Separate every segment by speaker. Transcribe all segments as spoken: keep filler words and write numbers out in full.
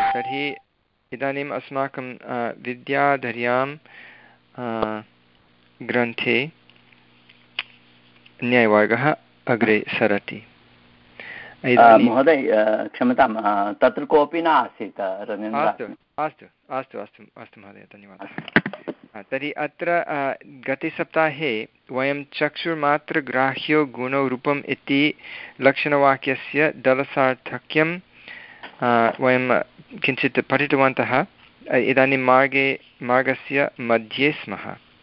Speaker 1: तर्हि इदानीम् अस्माकं विद्याधर्यां ग्रन्थे न्यायवर्गः अग्रे सरति।
Speaker 2: महोदय क्षम्यतां, तत्र कोऽपि न आसीत्।
Speaker 1: अस्तु अस्तु अस्तु अस्तु अस्तु महोदय, धन्यवादः। तर्हि अत्र गतसप्ताहे वयं चक्षुर्मात्रग्राह्यो गुणो रूपम् इति लक्षणवाक्यस्य दलसार्थक्यं वयं किञ्चित् पठितवन्तः। इदानीं मार्गे मार्गस्य मध्ये स्मः।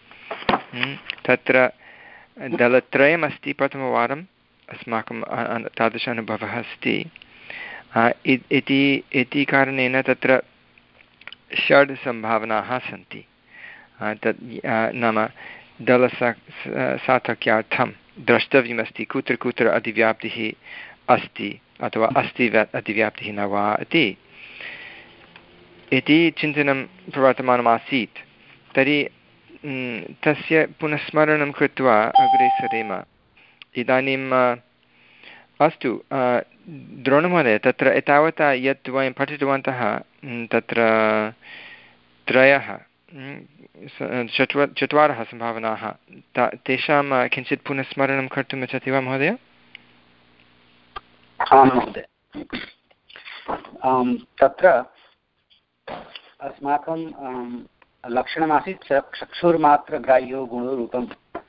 Speaker 1: तत्र दलत्रयमस्ति। प्रथमवारम् अस्माकं तादृश अनुभवः अस्ति इति इति कारणेन तत्र षड् सम्भावनाः सन्ति। तत् नाम दलसा सार्थक्यार्थं द्रष्टव्यमस्ति कुत्र कुत्र अतिव्याप्तिः अस्ति अथवा अस्ति अतिव्याप्तिः न वा इति इति चिन्तनं प्रवर्तमानमासीत्। तर्हि तस्य पुनस्मरणं कृत्वा अग्रे सरेम। इदानीम् अस्तु द्रोणमहोदय, तत्र एतावता यत् वयं पठितवन्तः तत्र त्रयः चत्वारः चत्वारः सम्भावनाः, तेषां किञ्चित् पुनस्मरणं कर्तुम् इच्छति वा महोदय?
Speaker 3: आं महोदय, तत्र अस्माकं लक्षणमासीत् चक्षुर्मात्रग्राह्यो गुणरूपं।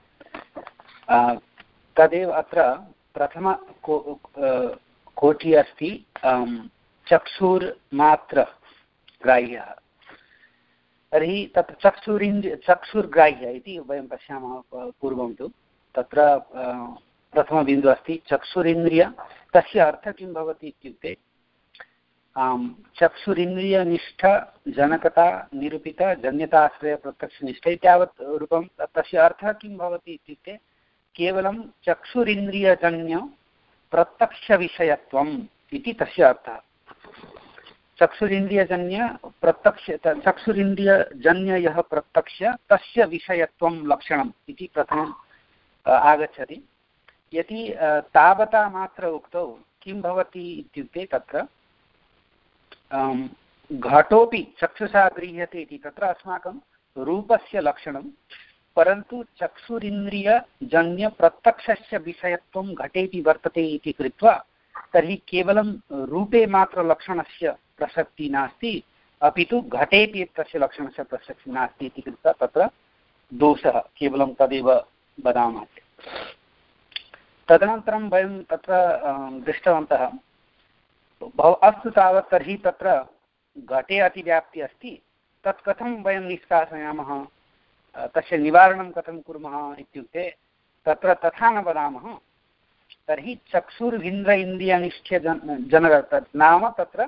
Speaker 3: तदेव अत्र प्रथम को कोटि अस्ति चक्षुर्मात्रग्राह्यः। तर्हि तत्र चक्षुरिन्द्रिय चक्षुर्ग्राह्य इति वयं पश्यामः पूर्वं तु। तत्र प्रथमबिन्दुः अस्ति चक्षुरिन्द्रिय। तस्य अर्थः किं भवति इत्युक्ते चक्षुरिन्द्रियनिष्ठ जनकता निरूपित जन्यताश्रय प्रत्यक्षनिष्ठ इत्यावत् रूपं। तस्य अर्थः किं भवति इत्युक्ते केवलं चक्षुरिन्द्रियजन्य प्रत्यक्षविषयत्वम् इति तस्य अर्थः। चक्षुरिन्द्रियजन्य प्रत्यक्ष चक्षुरिन्द्रियजन्य यः प्रत्यक्ष तस्य विषयत्वं लक्षणम् इति प्रथमम् आगच्छति। यदि तावता मात्र उक्तौ किं भवति इत्युक्ते तत्र घटोपि चक्षुषा गृह्यते इति तत्र अस्माकं रूपस्य लक्षणं, परन्तु चक्षुरिन्द्रियजन्य प्रत्यक्षस्य विषयत्वं घटेपि वर्तते इति कृत्वा तर्हि केवलं रूपे मात्र लक्षणस्य प्रसक्तिः नास्ति, अपि तु घटेपि तस्य लक्षणस्य प्रसक्तिः नास्ति इति कृत्वा तत्र दोषः, केवलं तदेव वदामः। तदनन्तरं वयं तत्र दृष्टवन्तः, अस्तु तावत् तर्हि तत्र घटे अतिव्याप्तिः अस्ति, तत् कथं वयं निष्कासयामः, तस्य निवारणं कथं कुर्मः इत्युक्ते तत्र तथा न वदामः। तर्हि चक्षुर्भिन्द्र इन्द्रियनिष्ठ्य जन जन नाम तत्र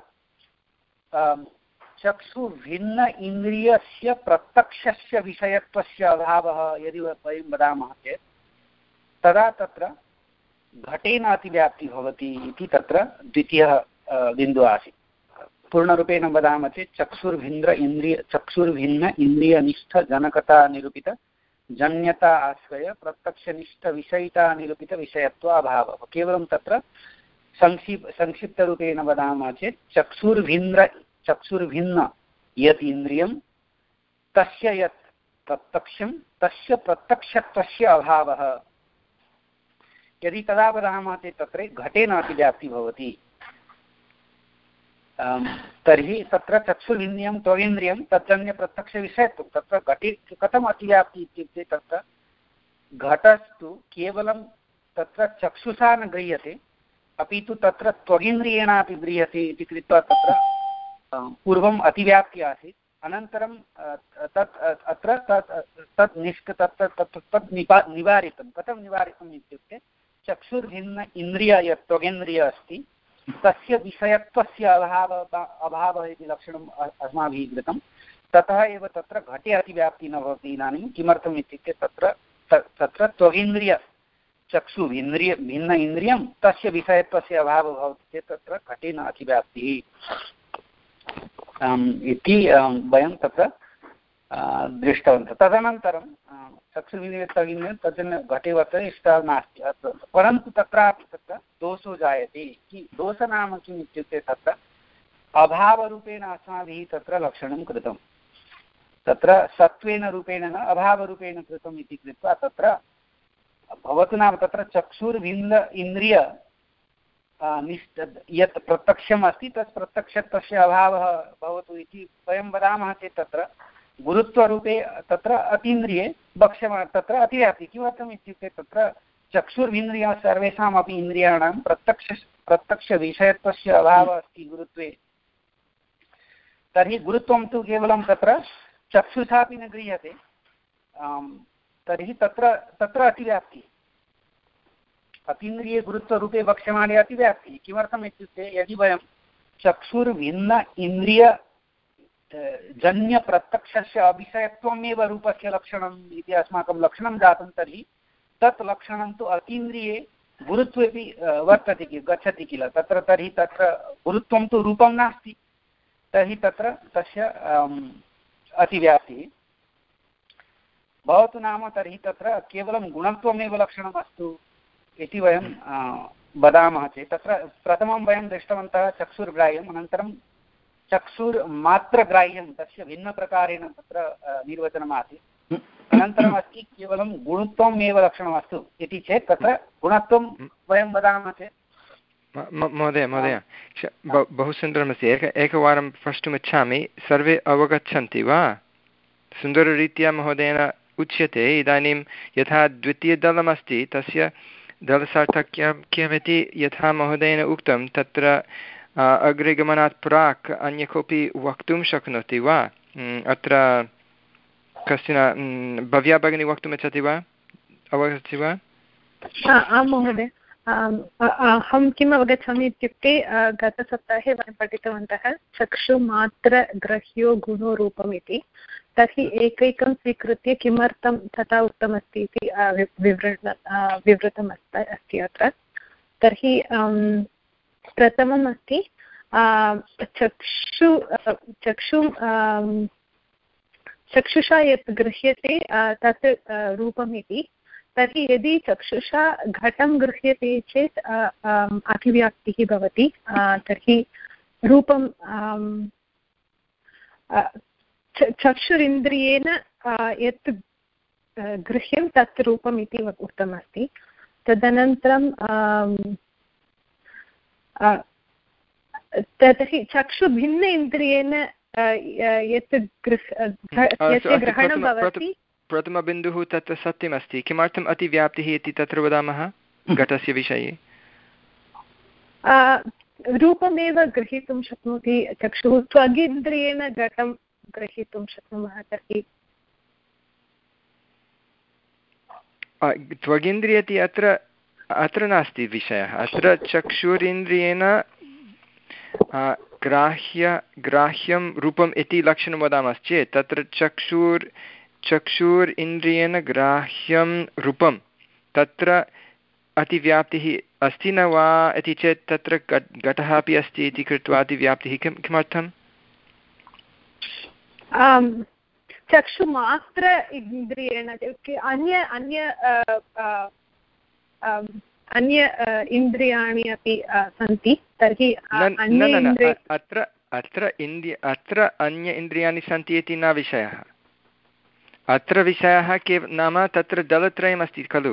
Speaker 3: चक्षुर्भिन्न इन्द्रियस्य प्रत्यक्षस्य विषयत्वस्य अभावः यदि वयं वदामः चेत् तदा तत्र घटेन अतिव्याप्तिः भवति इति तत्र द्वितीयः बिन्दुः आसीत्। पूर्णरूपेण वदामः चेत् चक्षुर्भिन्द्र इन्द्रिय चक्षुर्भिन्न इन्द्रियनिष्ठ जनकता निरूपित जन्यता आश्रय प्रत्यक्षनिष्ठ विषयिता निरूपित विषयत्व अभावः। केवलं तत्र संक्षिप् संक्षिप्तरूपेण वदामः चेत् चक्षुर्भिन्द्र चक्षुर्भिन्न यत् इन्द्रियं तस्य यत् प्रत्यक्षं तस्य प्रत्यक्षत्वस्य अभावः। यदि तदा वदामः चेत् तत्र घटेन अतिव्याप्तिः भवति। तर्हि तत्र चक्षुरिन्द्रियं त्वगिन्द्रियं तज्जन्यप्रत्यक्षविषयत्वं तत्र घटे कथम् अतिव्याप्तिः इत्युक्ते तत्र घटस्तु केवलं तत्र चक्षुषा न गृह्यते, अपि तु तत्र त्वगिन्द्रियेणापि गृह्यते इति कृत्वा तत्र पूर्वम् अतिव्याप्तिः आसीत्। अनन्तरं तत् अत्र तत् तत् निष्क तत् तत् तत् निपा निवारितं। कथं निवारितम् इत्युक्ते चक्षुर्भिन्न इन्द्रिय यत् त्वगिन्द्रिय अस्ति तस्य विषयत्वस्य अभावः अभावः इति लक्षणम् अस्माभिः कृतं। ततः एव तत्र घटे अतिव्याप्तिः न भवति। इदानीं किमर्थम् इत्युक्ते तत्र तत्र त्वगिन्द्रिय चक्षुभिन्द्रिय भिन्न इन्द्रियं तस्य विषयत्वस्य अभावः भवति चेत् तत्र घटेन अतिव्याप्तिः इति वयं तत्र दृष्टवन्तः। तदनन्तरं चक्षुर्विन्द्रियं तद् घटे वर्तते इष्टः नास्ति, परन्तु तत्रापि तत्र दोषो जायते। दोषः नाम किम् इत्युक्ते तत्र अभावरूपेण अस्माभिः तत्र लक्षणं कृतं, तत्र सत्त्वेन रूपेण न अभावरूपेण कृतम् इति कृत्वा तत्र भवतु नाम तत्र चक्षुर्भिन्न इन्द्रिय निष्ठ यत् प्रत्यक्षम् अस्ति तत् प्रत्यक्षत्वस्य अभावः भवतु इति वयं वदामः चेत् तत्र गुरुत्वरूपे तत्र अतीन्द्रिये वक्ष्यमाण तत्र अतिव्याप्ति। किमर्थम् इत्युक्ते तत्र चक्षुर्भिन्द्रिय सर्वेषामपि इन्द्रियाणां प्रत्यक्ष प्रत्यक्षविषयत्वस्य अभावः अस्ति गुरुत्वे। तर्हि गुरुत्वं तु केवलं तत्र चक्षुषापि न गृह्यते, तर्हि तत्र तत्र अतिव्याप्ति अतीन्द्रिये गुरुत्वरूपे वक्ष्यमाणे अतिव्याप्तिः। किमर्थम् इत्युक्ते यदि वयं चक्षुर्भिन्न इन्द्रिय जन्यप्रत्यक्षस्य अविषयत्वमेव रूपस्य लक्षणम् इति अस्माकं लक्षणं जातं, तर्हि तत् लक्षणं तु अतीन्द्रिये गुरुत्वेपि वर्तते किल गच्छति किल तत्र, तर्हि तत्र गुरुत्वं तु रूपं नास्ति, तर्हि तत्र तस्य अतिव्याप्तिः भवतु नाम। तर्हि तत्र केवलं गुणत्वमेव लक्षणम् अस्तु इति वयं वदामः चेत् तत्र प्रथमं वयं दृष्टवन्तः चक्षुर्ग्राह्यम्, अनन्तरं चक्षुर्मात्रग्राह्यं तस्य भिन्नप्रकारेण तत्र निर्वचनम् आसीत्, अनन्तरम् अस्ति केवलं गुणत्वमेव लक्षणमस्तु इति चेत् तत्र गुणत्वं वयं वदामः चेत्।
Speaker 1: महोदय महोदय बहु सुन्दरमस्ति। एक एकवारं प्रष्टुमिच्छामि, सर्वे अवगच्छन्ति वा? सुन्दररीत्या महोदयेन उच्यते। इदानीं यथा द्वितीयदलमस्ति तस्य दलसार्थक्यं किमिति यथा महोदयेन उक्तं, तत्र अग्रे गमनात् प्राक् अन्य कोऽपि वक्तुं शक्नोति वा? अत्र कश्चन भव्या भगिनी वक्तुमिच्छति वा? अवगच्छति वा?
Speaker 4: आं महोदय, अहं किम् अवगच्छामि इत्युक्ते गतसप्ताहे वयं पठितवन्तः चक्षुमात्रग्रह्यो गुणो रूपम् इति। तर्हि एकैकं स्वीकृत्य किमर्थं तथा उक्तमस्ति इति विवृण विवृतम् अस्ति अत्र। तर्हि प्रथमम् अस्ति चक्षु चक्षु चक्षुषा यत् गृह्यते तत् रूपम् इति। तर्हि यदि चक्षुषा घटं गृह्यते चेत् अतिव्याप्तिः भवति, तर्हि रूपं चक्षुरिन्द्रियेण यत् गृह्यं तत् रूपम् इति उक्तमस्ति। तदनन्तरं तर्हि चक्षुभिन्न इन्द्रियेण यत् यस्य ग्रहणं भवति।
Speaker 1: प्रथमबिन्दुः तत्र सत्यमस्ति। किमर्थम् अतिव्याप्तिः इति तत्र वदामः घटस्य विषये?
Speaker 4: रूपमेव गृहीतुं शक्नोति चक्षुः, त्वगिन्द्रियेण घटं ग्रहीतुं शक्नुमः। तर्हि
Speaker 1: त्वगिन्द्रिय इति अत्र अत्र नास्ति विषयः। अत्र चक्षुरिन्द्रियेण ग्राह्य ग्राह्यं रूपम् इति लक्षणं वदामश्चेत् तत्र चक्षुर् चक्षुर् इन्द्रियेण ग्राह्यं रूपं तत्र अतिव्याप्तिः अस्ति न वा इति चेत् तत्र घटः अपि अस्ति इति कृत्वा अतिव्याप्तिः किं किमर्थम्?
Speaker 4: चक्षुमात्र इन्द्रियेण अन्य अन्य अन्य इन्द्रियाणि अपि सन्ति। तर्हि
Speaker 1: अत्र अत्र इन्द्रिय अत्र अन्य इन्द्रियाणि सन्ति इति न विषयः। अत्र विषयः केव नाम तत्र दलत्रयमस्ति खलु।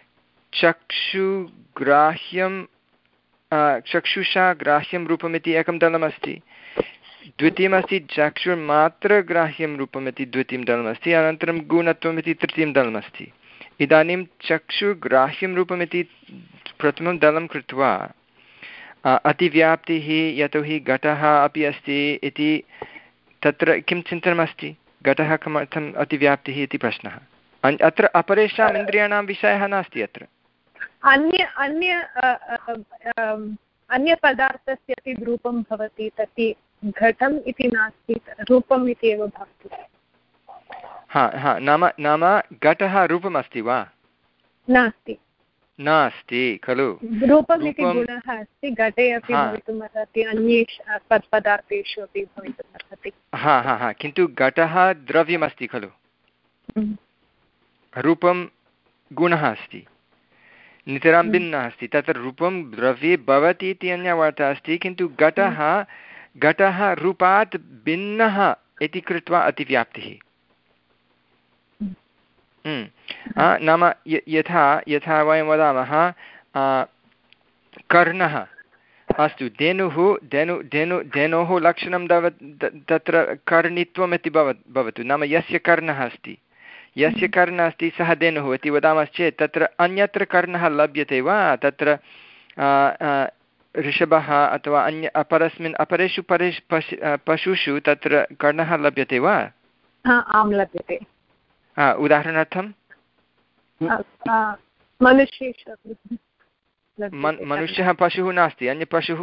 Speaker 1: चक्षुग्राह्यं चक्षुषा ग्राह्यं रूपमिति एकं दलमस्ति, द्वितीयमस्ति चक्षुर्मात्रग्राह्यं रूपमिति द्वितीयं दलमस्ति, अनन्तरं गुणत्वमिति तृतीयं दलमस्ति। इदानीं चक्षुग्राह्यं रूपमिति प्रथमं दलं कृत्वा अतिव्याप्तिः यतोहि घटः अपि अस्ति इति तत्र किं चिन्तनमस्ति? घटः किमर्थम् अतिव्याप्तिः इति प्रश्नः। अत्र अपरेषाम् इन्द्रियाणां विषयः नास्ति। अत्र
Speaker 4: अन्य अन्य अन्यपदार्थस्य अपि रूपं भवति, तर्हि घटम् इति नास्ति, रूपम् इति एव भवति।
Speaker 1: हा हा नाम नाम घटः रूपमस्ति वा?
Speaker 4: नास्ति
Speaker 1: नास्ति खलु।
Speaker 4: रूपम् इति गुणः अस्ति, घटे अपि भवितुम् अर्हति, अन्येषु पदार्थेषु अपि भवितुम् अर्हति।
Speaker 1: हा हा हा किन्तु घटः द्रव्यमस्ति खलु, रूपं गुणः अस्ति, नितरां भिन्नः अस्ति। तत्र रूपं द्रव्ये भवति इति अन्या वार्ता अस्ति, किन्तु घटः घटः रूपात् भिन्नः इति कृत्वा अतिव्याप्तिः। नाम यथा यथा वयं वदामः कर्णः, अस्तु धेनुः धेनु धेनु धेनोः लक्षणं तत्र कर्णित्वम् इति भव भवतु नाम यस्य कर्णः अस्ति यस्य कर्णः अस्ति सः धेनुः इति वदामश्चेत् तत्र अन्यत्र कर्णः लभ्यते वा? तत्र ऋषभः अथवा अन्य अपरस्मिन् अपरेषु परेषु पशु पशुषु तत्र कर्णः लभ्यते वा?
Speaker 4: आं लभ्यते।
Speaker 1: उदाहरणार्थं मनुष्यः पशुः नास्ति, अन्यपशुः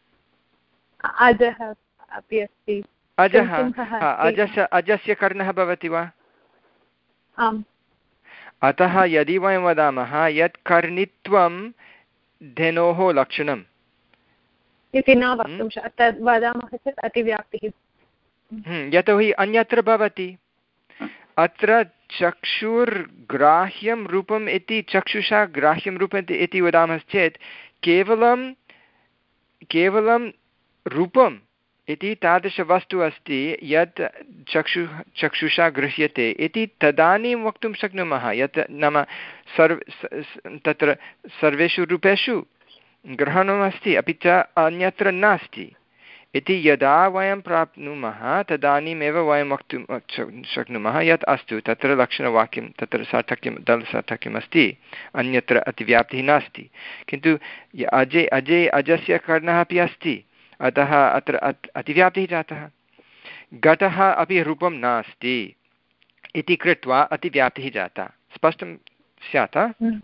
Speaker 4: अजः अपि अस्ति।
Speaker 1: अजः अजस्य अजस्य कर्णः भवति वा?
Speaker 4: आम्।
Speaker 1: अतः यदि वयं वदामः यत् कर्णित्वं धेनोः लक्षणम्
Speaker 4: इति न वक्तुं शक्यते, वदामः चेत् अतिव्याप्तिः,
Speaker 1: यतोहि अन्यत्र भवति। अत्र चक्षुर्ग्राह्यं रूपम् इति चक्षुषा ग्राह्यं रूपम् इति वदामश्चेत् केवलं केवलं रूपम् इति तादृशवस्तु अस्ति यत् चक्षु चक्षुषा गृह्यते इति तदानीं वक्तुं शक्नुमः यत् नाम सर्व तत्र सर्वेषु रूपेषु ग्रहणमस्ति अपि च अन्यत्र नास्ति इति यदा वयं प्राप्नुमः तदानीमेव वयं वक्तुं शक्नुमः यत् अस्तु तत्र लक्षणवाक्यं तत्र सार्थक्यं दलसार्थक्यम् अस्ति, अन्यत्र अतिव्याप्तिः नास्ति। किन्तु अजे अजे अजस्य कर्णः अपि अस्ति, अतः अत्र अतिव्याप्तिः जातः। घटः अपि रूपं नास्ति इति कृत्वा अतिव्याप्तिः जाता। स्पष्टं स्यात्?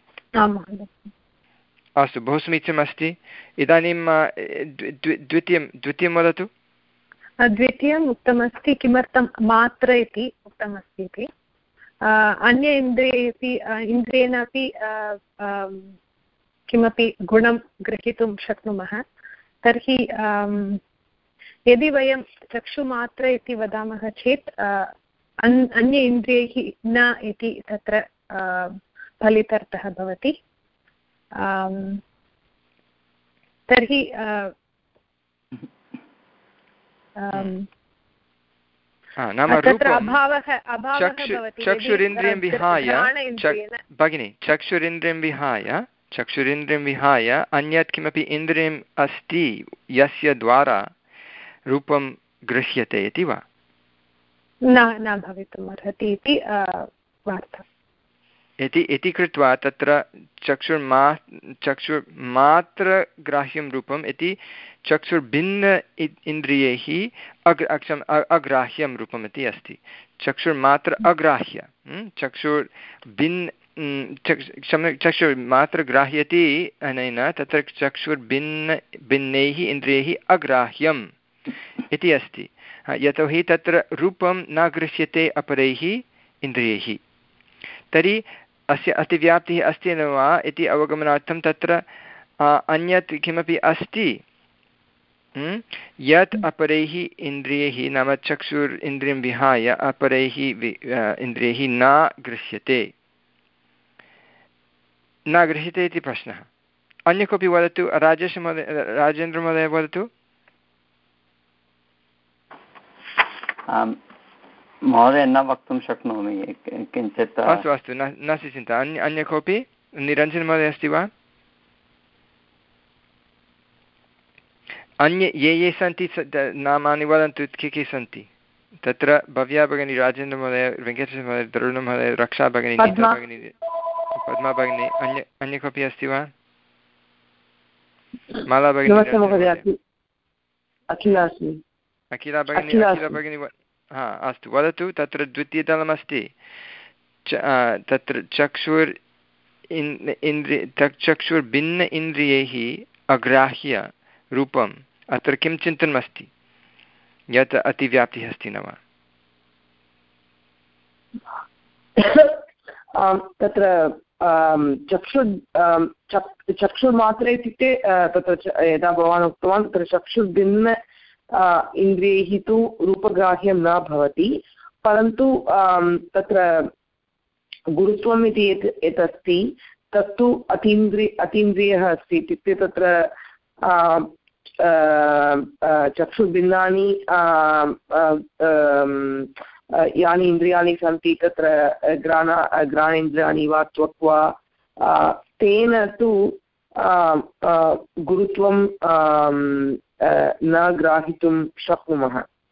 Speaker 1: अस्तु, बहु समीचीनमस्ति। इदानीं द्वितीयं द्वितीयं वदतु।
Speaker 4: द्वितीयम् उक्तमस्ति किमर्थं मात्र इति उक्तमस्ति इति। अन्य इन्द्रियेपि इन्द्रियेण अपि किमपि गुणं ग्रहीतुं शक्नुमः। तर्हि यदि वयं चक्षुमात्र इति वदामः चेत् अन्य इन्द्रियैः न इति तत्र फलितार्थः भवति। तर्हि
Speaker 1: चक्षुरिन्द्रियं विहाय भगिनि चक्षुरिन्द्रियं विहाय चक्षुरिन्द्रियं विहाय अन्यत् किमपि इन्द्रियम् अस्ति यस्य द्वारा रूपं गृह्यते इति वा?
Speaker 4: न न भवितुम् अर्हति इति वार्ता।
Speaker 1: इति इति कृत्वा तत्र चक्षुर्मा चक्षुर्मात्र ग्राह्यं रूपम् इति चक्षुर्भिन्न इन्द्रियैः अग् अक्षम् अग्राह्यं रूपम् इति अस्ति। चक्षुर्मात्र अग्राह्य चक्षुर्भिन्न चक्षुर्मात्र ग्राह्यति अनेन तत्र चक्षुर्भिन्न भिन्नैः इन्द्रियैः अग्राह्यम् इति अस्ति। यतोहि तत्र रूपं न गृह्यते अपरैः इन्द्रियैः। तर्हि अस्य अतिव्याप्तिः अस्ति न वा इति अवगमनार्थं तत्र अन्यत् किमपि अस्ति यत् अपरैः इन्द्रियैः नाम चक्षुर् इन्द्रियं विहाय अपरैः इन्द्रियैः न गृह्यते न गृह्यते इति प्रश्नः। अन्य कोऽपि वदतु। राजेशमहोदय राजेन्द्रमहोदय वदतु।
Speaker 2: महोदय न वक्तुं शक्नोमि किञ्चित्।
Speaker 1: अस्तु अस्तु न नास्ति चिन्ता। अन्य अन्य कोऽपि? निरञ्जनमहोदय अस्ति वा? अन्ये ये ये सन्ति नामानि वदन्तु। के के सन्ति तत्र? भव्या भगिनी, राजेन्द्रमहोदय, वेङ्कटेशमहोदय, तरुणमहोदय, रक्षा भगिनी, नीता भगिनी, पद्मा भगिनी। अन्य अन्य कोऽपि अस्ति वा? माला भगिनी, अखिला भगिनी, अखिला भगिनी। हा अस्तु, वदतु। तत्र द्वितीयदलमस्ति तत्र चक्षुर् इन्द्रिय चक्षुर्भिन्न इन्द्रियैः अग्राह्य रूपम्। अत्र किं चिन्तनमस्ति यत् अतिव्याप्तिः अस्ति न वा?
Speaker 5: तत्र चक्षु चक्षुर्मात्रे इत्युक्ते तत्र यदा भवान् उक्तवान् तत्र चक्षुर्भिन्न इन्द्रियैः तु रूपग्राह्यं न भवति, परन्तु तत्र गुरुत्वम् इति यत् यत् अस्ति तत्तु अतीन्द्रिय अतीन्द्रियः अस्ति। इत्युक्ते तत्र चक्षुर्भिन्नानि यानि इन्द्रियाणि सन्ति तत्र घ्राण घ्राणेन्द्रियाणि वा त्वक् वा तेन तु गुरुत्वं न ग्राहितुं शक्नुमः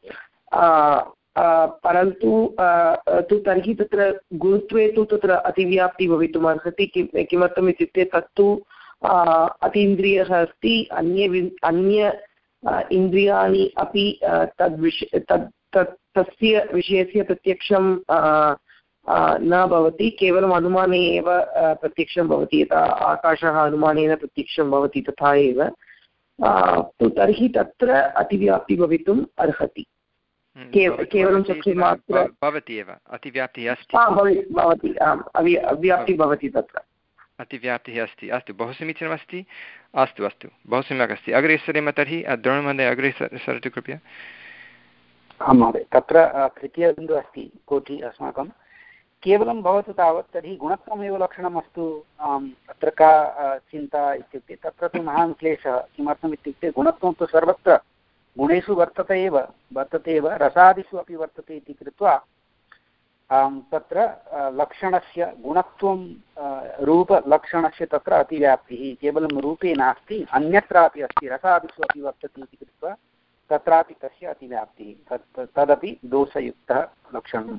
Speaker 5: परन्तु तु तर्हि तत्र गुरुत्वे तु तत्र अतिव्याप्तिः भवितुम् अर्हति किमर्थम् इत्युक्ते तत्तु अतीन्द्रियः अस्ति अन्य अन्य इन्द्रियाणि अपि तद्विष तत् तत् तस्य विषयस्य प्रत्यक्षं न भवति केवलम् अनुमाने एव प्रत्यक्षं भवति यथा आकाशः अनुमानेन प्रत्यक्षं भवति तथा एव तु तर्हि तत्र अतिव्याप्तिः भवितुम् अर्हति केवलं चक्षुर्मात्र
Speaker 1: भवति एव अतिव्याप्तिः अस्ति
Speaker 5: भवति आम् अव्याप्तिः भवति तत्र
Speaker 1: अतिव्याप्तिः अस्ति अस्तु बहु समीचीनमस्ति अस्तु अस्तु बहु सम्यक् अस्ति अग्रे सरेम तर्हि द्रोणमहोदय अग्रे सरतु कृपया
Speaker 3: आं महोदय तत्र तृतीयबिन्दुः अस्ति कोटि अस्माकं केवलं भवतु तावत् तर्हि गुणत्वमेव लक्षणमस्तु तत्र का चिन्ता इत्युक्ते तत्र तु महान् क्लेशः किमर्थम् इत्युक्ते गुणत्वं तु सर्वत्र गुणेषु वर्तते एव वर्तते एव रसादिषु अपि वर्तते इति कृत्वा तत्र लक्षणस्य गुणत्वं रूपलक्षणस्य तत्र अतिव्याप्तिः केवलं रूपे नास्ति अन्यत्रापि अस्ति रसादिषु अपि वर्तते इति कृत्वा तत्रापि तस्य अतिव्याप्तिः तत् तदपि दोषयुक्तः लक्षणम्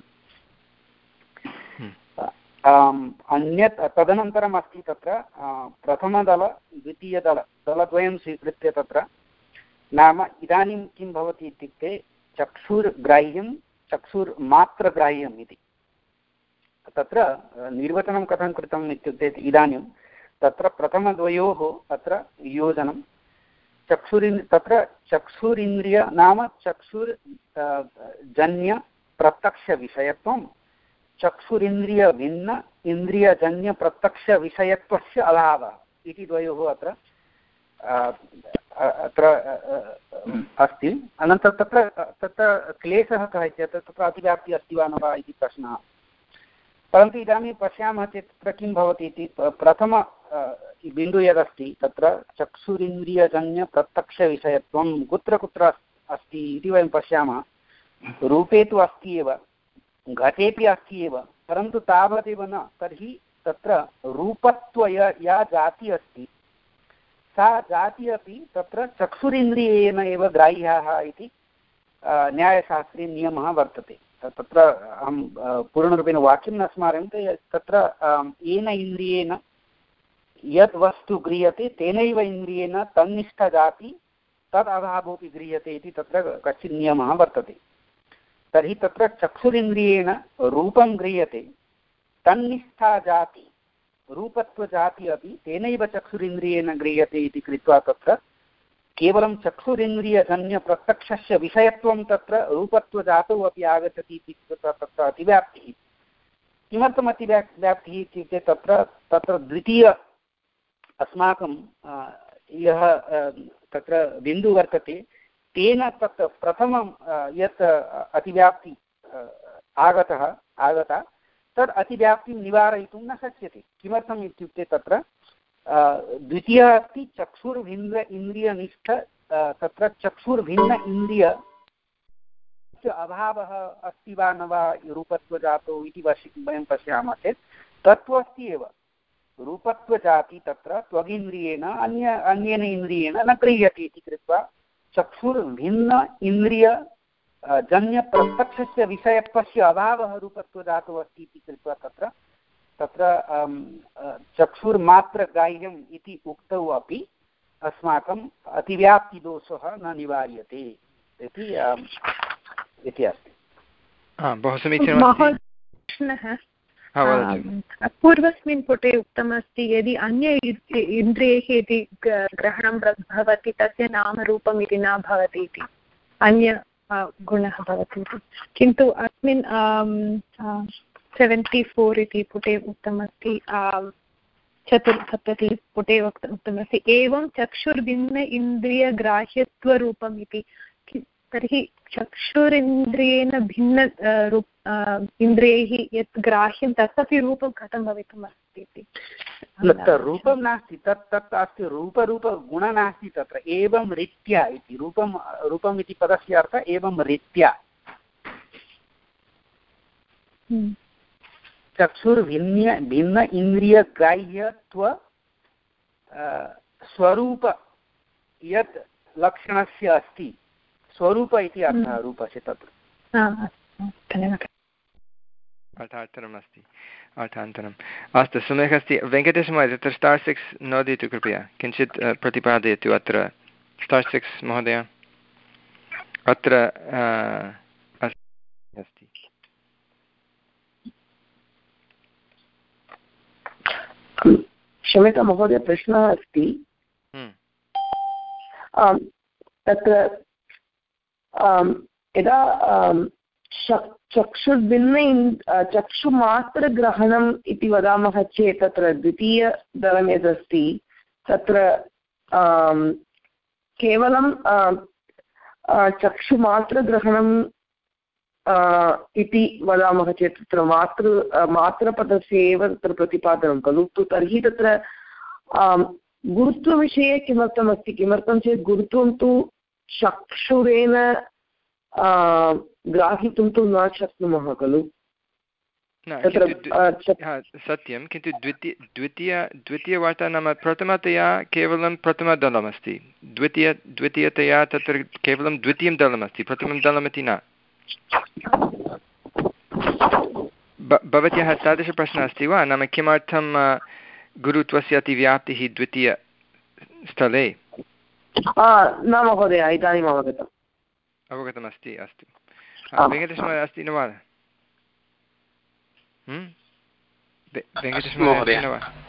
Speaker 3: अन्यत् तदनन्तरम् अस्ति तत्र प्रथमदल द्वितीयदल दलद्वयं स्वीकृत्य तत्र नाम इदानीं किं भवति इत्युक्ते चक्षुर्ग्राह्यं चक्षुर्मात्रग्राह्यम् इति तत्र निर्वचनं कथं कृतम् इत्युक्ते इदानीं तत्र प्रथमद्वयोः अत्र योजनं चक्षुरिन् तत्र चक्षुरिन्द्रिय नाम चक्षुर् जन्य प्रत्यक्षविषयत्वं चक्षुरिन्द्रियभिन्न इन्द्रियजन्यप्रत्यक्षविषयत्वस्य अभावः इति द्वयोः अत्र अत्र अस्ति अनन्तरं तत्र तत्र क्लेशः कः चेत् तत्र अतिव्याप्तिः अस्ति वा न वा इति प्रश्नः परन्तु इदानीं पश्यामः चेत् तत्र किं भवति इति प्रथम बिन्दुः यदस्ति तत्र चक्षुरिन्द्रियजन्यप्रत्यक्षविषयत्वं कुत्र कुत्र अस्ति इति वयं पश्यामः रूपे तु अस्ति एव घटेपि अस्ति एव परन्तु तावदेव न तर्हि तत्र रूपत्व या जातिः अस्ति सा जातिः अपि तत्र चक्षुरिन्द्रियेण एव ग्राह्यः इति न्यायशास्त्रे नियमः वर्तते तत्र अहं पूर्णरूपेण वाक्यं न स्मारयामि तत्र येन इन्द्रियेण यद् वस्तु गृह्यते तेनैव इन्द्रियेण तन्निष्ठजाति तद् अभावोऽपि गृह्यते इति तत्र कश्चित् नियमः वर्तते तर्हि तत्र चक्षुरिन्द्रियेण रूपं गृह्यते तन्निष्ठा जाति रूपत्वजाति अपि तेनैव चक्षुरिन्द्रियेण गृह्यते इति कृत्वा तत्र केवलं चक्षुरिन्द्रियजन्यप्रत्यक्षस्य विषयत्वं तत्र रूपत्वजातौ अपि आगच्छति इति कृत्वा तत्र अतिव्याप्तिः किमर्थम् अतिव्याप्तिः इत्युक्ते तत्र तत्र द्वितीय अस्माकं यः तत्र बिन्दुः वर्तते तेन तत् प्रथमं यत् अतिव्याप्ति आगतः आगता तद् अतिव्याप्तिं निवारयितुं न शक्यते किमर्थम् इत्युक्ते तत्र द्वितीयः अस्ति चक्षुर्भिन्न इन्द्रियनिष्ठ तत्र चक्षुर्भिन्न इन्द्रिय अभावः अस्ति वा न वा रूपत्वजातौ इति वयं पश्यामः चेत् तत्तु अस्ति एव रूपत्वजाति तत्र त्वगिन्द्रियेण अन्य अन्येन इन्द्रियेण न गृह्यते इति कृत्वा चक्षुर्भिन्न इन्द्रिय जन्यप्रत्यक्षस्य विषयत्वस्य अभावः रूपत्वजातौ अस्ति इति कृत्वा तत्र तत्र चक्षुर्मात्रग्राह्यम् इति उक्तौ अपि अस्माकम् अतिव्याप्तिदोषः न निवार्यते इति इति अस्ति
Speaker 1: बहु समीचीनं
Speaker 4: पूर्वस्मिन् पुटे उक्तमस्ति यदि अन्य इन्द्रियैः यदि ग्रहणं भवति तस्य नामरूपम् इति न भवति इति अन्य गुणः भवति इति किन्तु अस्मिन् सेवेण्टि फोर् इति पुटे उक्तमस्ति चतुर्सप्तति पुटे उक्तमस्ति एवं चक्षुर्भिन्न इन्द्रियग्राह्यत्वरूपम् इति तर्हि चक्षुरिन्द्रियेण भिन्न रूप इन्द्रियैः यत् ग्राह्यं तदपि रूपं कथं भवितुम् अस्ति इति
Speaker 3: रूपं नास्ति, तत् तत् अस्ति रूपरूपगुण नास्ति तत्र, एवं रीत्या इति रूपं रूपम् इति पदस्य अर्थः एवं रीत्या। चक्षुर्भिन्न भिन्न इन्द्रियग्राह्यत्व स्वरूप यत् लक्षणस्य अस्ति, स्वरूप इति अर्थः रूपस्य तत्र।
Speaker 1: अर्थान्तरमस्ति, अर्थान्तरम् अस्तु, सम्यक् अस्ति। वेङ्कटेशमहोदय तत्र स्टार् सिक्स् नोदयतु कृपया, किञ्चित् प्रतिपादयतु अत्र स्टार् सिक्स् महोदय अत्र अस्ति।
Speaker 5: क्षम्यतां महोदय, प्रश्नः अस्ति तत्र यदा चक्षुर्भिन्न चक्षुमात्रग्रहणम् इति वदामः चेत् तत्र द्वितीयदलं यदस्ति तत्र केवलं चक्षुमात्रग्रहणम् इति वदामः चेत् तत्र मातृ मात्रपदस्य एव तत्र प्रतिपादनं खलु। तु तर्हि तत्र गुरुत्वविषये किमर्थमस्ति, किमर्थं चेत् गुरुत्वं तु चक्षुरेण ग्राहितुं तु न शक्नुमः खलु।
Speaker 1: सत्यं, किन्तु द्वितीय द्वितीय द्वितीयवार्ता नाम प्रथमतया केवलं प्रथमदलमस्ति, द्वितीय द्वितीयतया तत्र केवलं द्वितीयं दलमस्ति, प्रथमं दलमिति न। भवत्याः तादृशप्रश्नः अस्ति वा, नाम किमर्थं गुरुत्वस्य अतिव्याप्तिः द्वितीयस्थले?
Speaker 5: न महोदय, इदानीम् अवगतम्
Speaker 1: अवगतमस्ति। अस्तु, वेङ्कटेशमहोदय अस्ति न वा?
Speaker 6: महोदय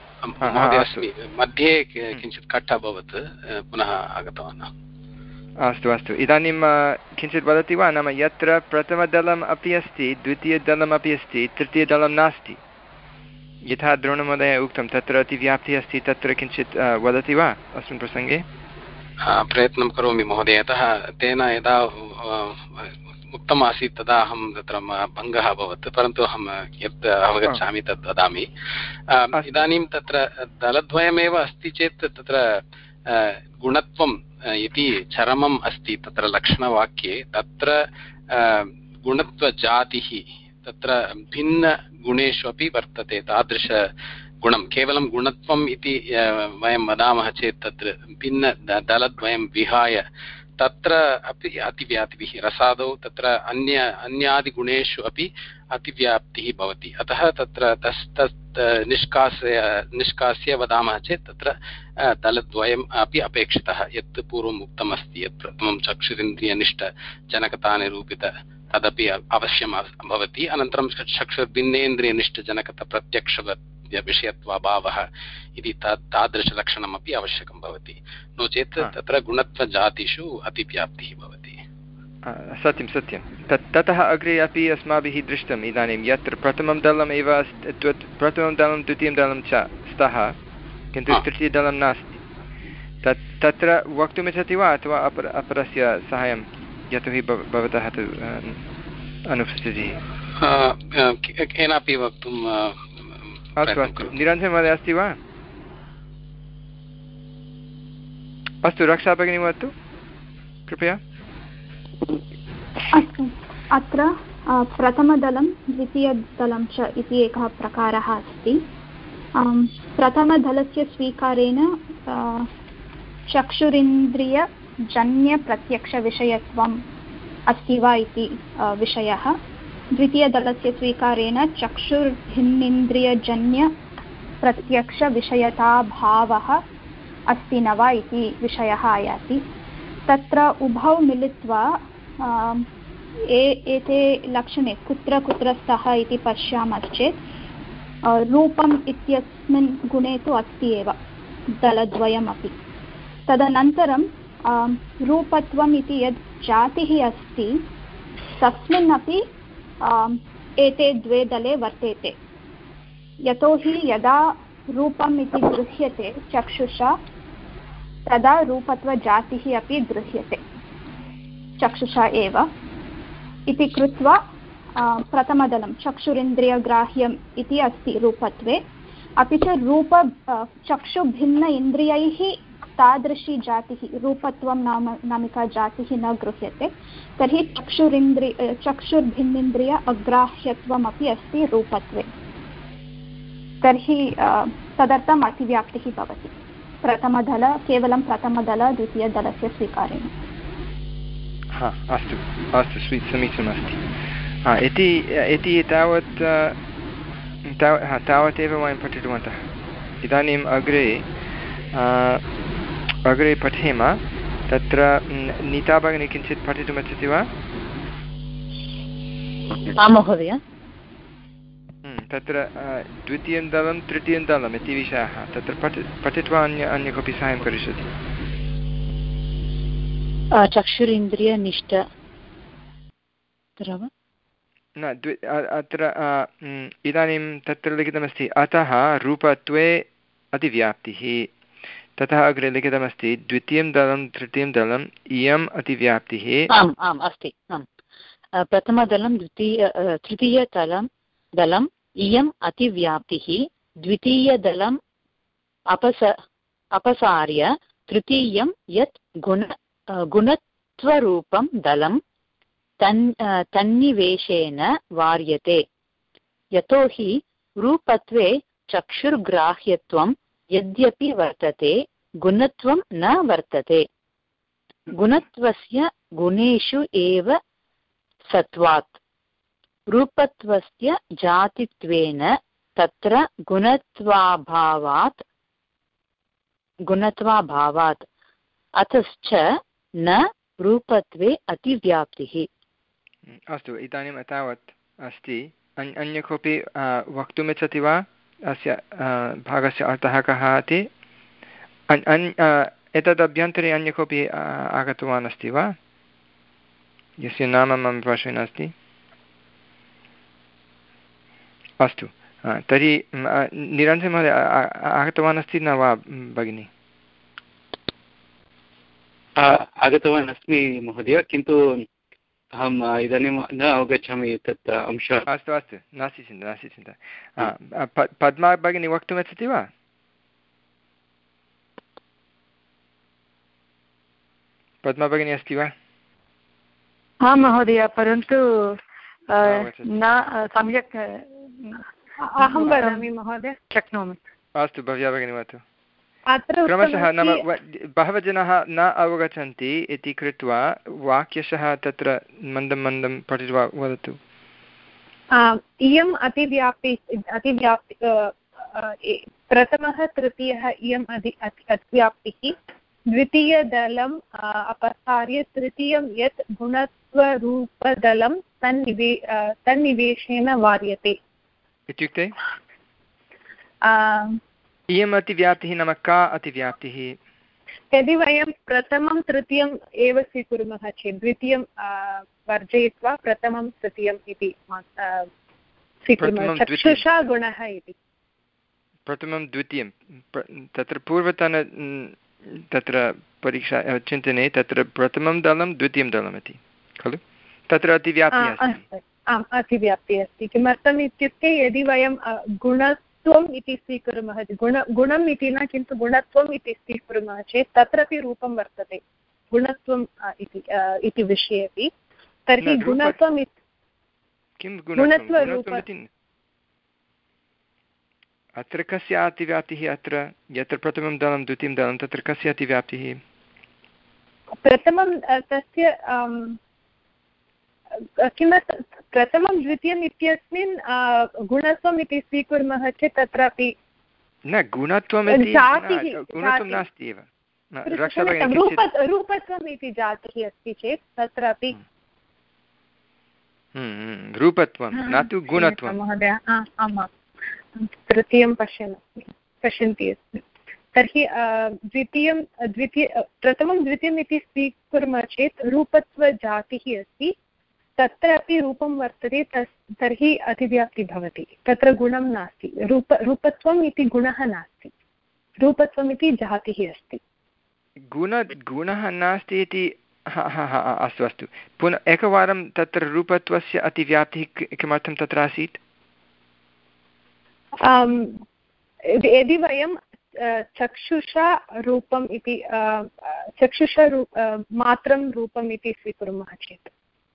Speaker 6: मध्ये किञ्चित् कट् अभवत्, पुनः आगतवान्।
Speaker 1: अस्तु अस्तु, इदानीं किञ्चित् वदति वा, नाम यत्र प्रथमदलम् अपि अस्ति, द्वितीयदलमपि अस्ति, तृतीयदलं नास्ति, यथा द्रोणमहोदय उक्तं तत्र अतिव्याप्तिः अस्ति, तत्र किञ्चित् वदति वा अस्मिन् प्रसङ्गे?
Speaker 6: प्रयत्नं करोमि महोदय, यतः तेन यदा उक्तम् आसीत् तदा अहं तत्र भङ्गः अभवत्, परन्तु अहं यत् अवगच्छामि तत् वदामि। इदानीं तत्र दलद्वयमेव अस्ति चेत् तत्र गुणत्वम् इति चरमम् अस्ति तत्र लक्षणवाक्ये, तत्र गुणत्वजातिः तत्र भिन्नगुणेषु अपि वर्तते तादृश गुणं। केवलं गुणत्वम् इति वयं वदामः चेत् तत्र भिन्न दलद्वयं विहाय तत्र अपि अतिव्याप्तिः रसादौ तत्र अन्य अन्यादिगुणेषु अपि अतिव्याप्तिः भवति। अतः तत्र तस् तत् निष्कास्य निष्कास्य वदामः चेत् तत्र दलद्वयम् अपि अपेक्षितः। यत् पूर्वम् उक्तम् अस्ति, यत् प्रथमं चक्षुरिन्द्रियनिष्ठजनकतानिरूपित तदपि अवश्यं भवति। अनन्तरं चक्षुर्भिन्नेन्द्रियनिष्ठजनकतप्रत्यक्ष विषयत्वाभावः इति तादृशलक्षणमपि आवश्यकं भवति, नो चेत् तत्र गुणत्वजातिषु अतिव्याप्तिः भवति।
Speaker 1: सत्यं सत्यं, तत् ततः अग्रे अपि अस्माभिः दृष्टम् इदानीं, यत्र प्रथमं दलम् एव प्रथमं दलं द्वितीयं दलं च स्तः, किन्तु तृतीयदलं नास्ति। तत् तत्र वक्तुमिच्छति वा अथवा अपर अपरस्य साहाय्यं, यतोहि भवतः तु अनुपस्थितिः?
Speaker 6: केनापि वक्तुं।
Speaker 1: अस्तु अस्तु, निरञ्जन महोदय अस्ति वा? अस्तु, रक्षा भगिनी वदतु कृपया।
Speaker 7: अस्तु, अत्र प्रथमदलं द्वितीयदलं च इति एकः प्रकारः अस्ति। प्रथमदलस्य स्वीकारेण चक्षुरिन्द्रियजन्यप्रत्यक्षविषयत्वम् अस्ति वा इति विषयः। द्वितीयदलस्य स्वीकारेण चक्षुर्भिन्नेन्द्रियजन्यप्रत्यक्षविषयताभावः अस्ति न वा इति विषयः आयाति। तत्र उभौ मिलित्वा एते लक्षणे कुत्र कुत्र स्तः इति पश्यामश्चेत् रूपम् इत्यस्मिन् गुणे तु अस्ति एव दलद्वयमपि। तदनन्तरं रूपत्वम् इति यद् जातिः अस्ति तस्मिन्नपि एते द्वे दले वर्तेते। यतोहि यदा रूपम् इति गृह्यते चक्षुषा तदा रूपत्वजातिः अपि गृह्यते चक्षुषा एव इति कृत्वा प्रथमदलं चक्षुरिन्द्रियग्राह्यम् इति अस्ति रूपत्वे। अपि च रूप चक्षुभिन्न इन्द्रियैः तादृशी जातिः रूपत्वं नाम नामिका जातिः न गृह्यते तर्हि चक्षुरिन्द्रि चक्षुर्भिन्नेन्द्रिय अग्राह्यत्वमपि अस्ति रूपत्वे तर्हि तदर्थम् अतिव्याप्तिः भवति प्रथमदल केवलं प्रथमदल द्वितीयदलस्य स्वीकारेण।
Speaker 1: हा अस्तु अस्तु समीचीनमस्ति। हा इति इति तावत् तावदेव वयं पठितवन्तः। इदानीम् अग्रे अग्रे पठेम। तत्र नीता भगिनी किञ्चित् पठितुमिच्छति वा?
Speaker 8: आं महोदय।
Speaker 1: तत्र द्वितीयं दलं तृतीयं दलम् इति विषयः तत्र पठि पठित्वा अन्य अन्य कोऽपि साहाय्यं करिष्यति।
Speaker 8: चक्षुरिन्द्रियनिष्ठ
Speaker 1: न द्वि अत्र इदानीं तत्र लिखितमस्ति अतः रूपत्वे अतिव्याप्तिः। ततः अग्रे लिखितमस्ति द्वितीयं दलं तृतीयं दलम् इयम् अतिव्याप्तिः।
Speaker 8: आम् आम् अस्ति आम् प्रथमदलं द्वितीय तृतीयदलं दलम् इयम् अतिव्याप्तिः द्वितीयदलम् अपस अपसार्य तृतीयं यत् गुण गुणत्वरूपं दलं तन् तन्निवेशेन वार्यते यतोहि रूपत्वे चक्षुर्ग्राह्यत्वं यद्यपि वर्तते गुणत्वं न वर्तते गुणत्वस्य गुणेषु एव सत्वात् रूपत्वस्य जातित्वेन तत्र गुणत्वाभावात् गुणत्वाभावात् अतश्च न रूपत्वे अतिव्याप्तिः।
Speaker 1: अस्तु इदानीं तावत् अस्ति। अन्य कोऽपि वक्तुमिच्छति वा अस्य भागस्य अर्थः कः इति? एतदभ्यन्तरे अन्य कोऽपि आगतवान् अस्ति वा यस्य नाम मम पार्श्वे नास्ति? अस्तु तर्हि निरञ्जनमहोदय आगतवान् अस्ति न वा भगिनि?
Speaker 2: आगतवान् अस्मि महोदय किन्तु अहम् इदानीं न अवगच्छामि तत् अंशः।
Speaker 1: अस्तु अस्तु नास्ति चिन्ता नास्ति चिन्ता। पद्मा भगिनी वक्तुमिच्छति वा? पद्मा भगिनी अस्ति वा?
Speaker 4: आं महोदय परन्तु न सम्यक् अहं वदामि महोदय शक्नोमि।
Speaker 1: अस्तु भव्या भगिनी वदतु। क्रमशः नाम बहवः जनाः न अवगच्छन्ति इति कृत्वा वाक्यशः तत्र मन्दं मन्दं पठित्वा वदतु।
Speaker 4: इयम् अतिव्याप्ति अतिव्याप्ति प्रथमः तृतीयः इयम् अति अतिव्याप्तिः द्वितीयदलम् अपसार्य तृतीयं यत् गुणत्वरूपदलं तन्निवे तन्निवेशेन वार्यते।
Speaker 1: इत्युक्ते इयम् अतिव्याप्तिः नाम का अतिव्याप्तिः?
Speaker 4: यदि वयं प्रथमं तृतीयम् एव स्वीकुर्मः चेत् द्वितीयं वर्जयित्वा प्रथमं तृतीयम् इति स्वीकुर्मः चक्षुषा गुणः इति।
Speaker 1: प्रथमं द्वितीयं तत्र पूर्वतन तत्र परीक्षा चिन्तने तत्र प्रथमं दलं द्वितीयं दलम् इति खलु? तत्र अतिव्याप्तिः अस्ति।
Speaker 4: आम् अतिव्याप्तिः अस्ति। किमर्थम् इत्युक्ते यदि वयं गुणत्वम् इति स्वीकुर्मः गुण गुणम् इति न किन्तु गुणत्वम् इति स्वीकुर्मः चेत् तत्रापि रूपं वर्तते गुणत्वम् इति विषये अपि। तर्हि गुणत्वम् गुणत्वरूपम्
Speaker 1: अत्र कस्य अतिव्याप्तिः? अत्र यत्र प्रथमं दलं द्वितीयं दलं तत्र कस्य अतिव्याप्तिः?
Speaker 4: प्रथमं तस्य किमर्थं प्रथमं द्वितीयम् इत्यस्मिन् गुणत्वम् इति स्वीकुर्मः चेत् तत्रापि
Speaker 1: न गुणत्वम् इति गुणत्वं नास्ति एव
Speaker 4: रूपत्वम् इति जातिः अस्ति चेत् तत्रापि
Speaker 1: रूपत्वं न तु गुणत्वं।
Speaker 4: महोदय आम् तृतीयं पश्यन् पश्यन्ति अस्ति। तर्हि द्वितीयं द्वितीय प्रथमं द्वितीयम् इति स्वीकुर्मः चेत् रूपत्वजातिः अस्ति तत्रापि रूपं वर्तते तस् तर्हि अतिव्याप्तिः भवति। तत्र गुणं नास्ति रूप रूपत्वम् इति गुणः नास्ति रूपत्वम् इति जातिः अस्ति।
Speaker 1: गुण गुणः नास्ति इति हा हा हा अस्तु अस्तु पुनः एकवारं तत्र रूपत्वस्य अतिव्याप्तिः किमर्थं तत्र आसीत्?
Speaker 4: यदि वयं चक्षुषा रूपम् इति चक्षुषा रूप मात्रं रूपम् इति स्वीकुर्मः चेत्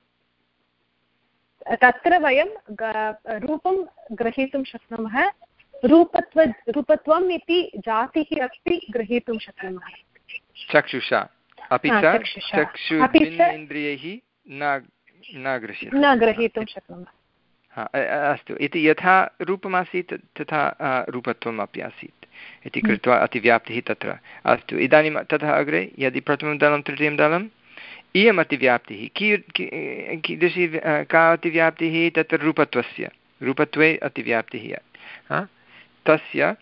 Speaker 4: तत्र वयं रूपं ग्रहीतुं शक्नुमः रूपत्व रूपत्वम् इति जातिः अपि ग्रहीतुं शक्नुमः
Speaker 1: चक्षुषा अपि च चक्षुर्भिन्नेन्द्रियैः न न गृह्यते
Speaker 4: न ग्रहीतुं शक्नुमः
Speaker 1: अस्तु इति यथा रूपमासीत् तथा रूपत्वम् अपि आसीत् इति कृत्वा अतिव्याप्तिः तत्र अस्तु इदानीं ततः अग्रे यदि प्रथमं दलं तृतीयं दलम् इयम् अतिव्याप्तिः की कीदृशी का अतिव्याप्तिः तत्र रूपत्वस्य रूपत्वे अतिव्याप्तिः तस्य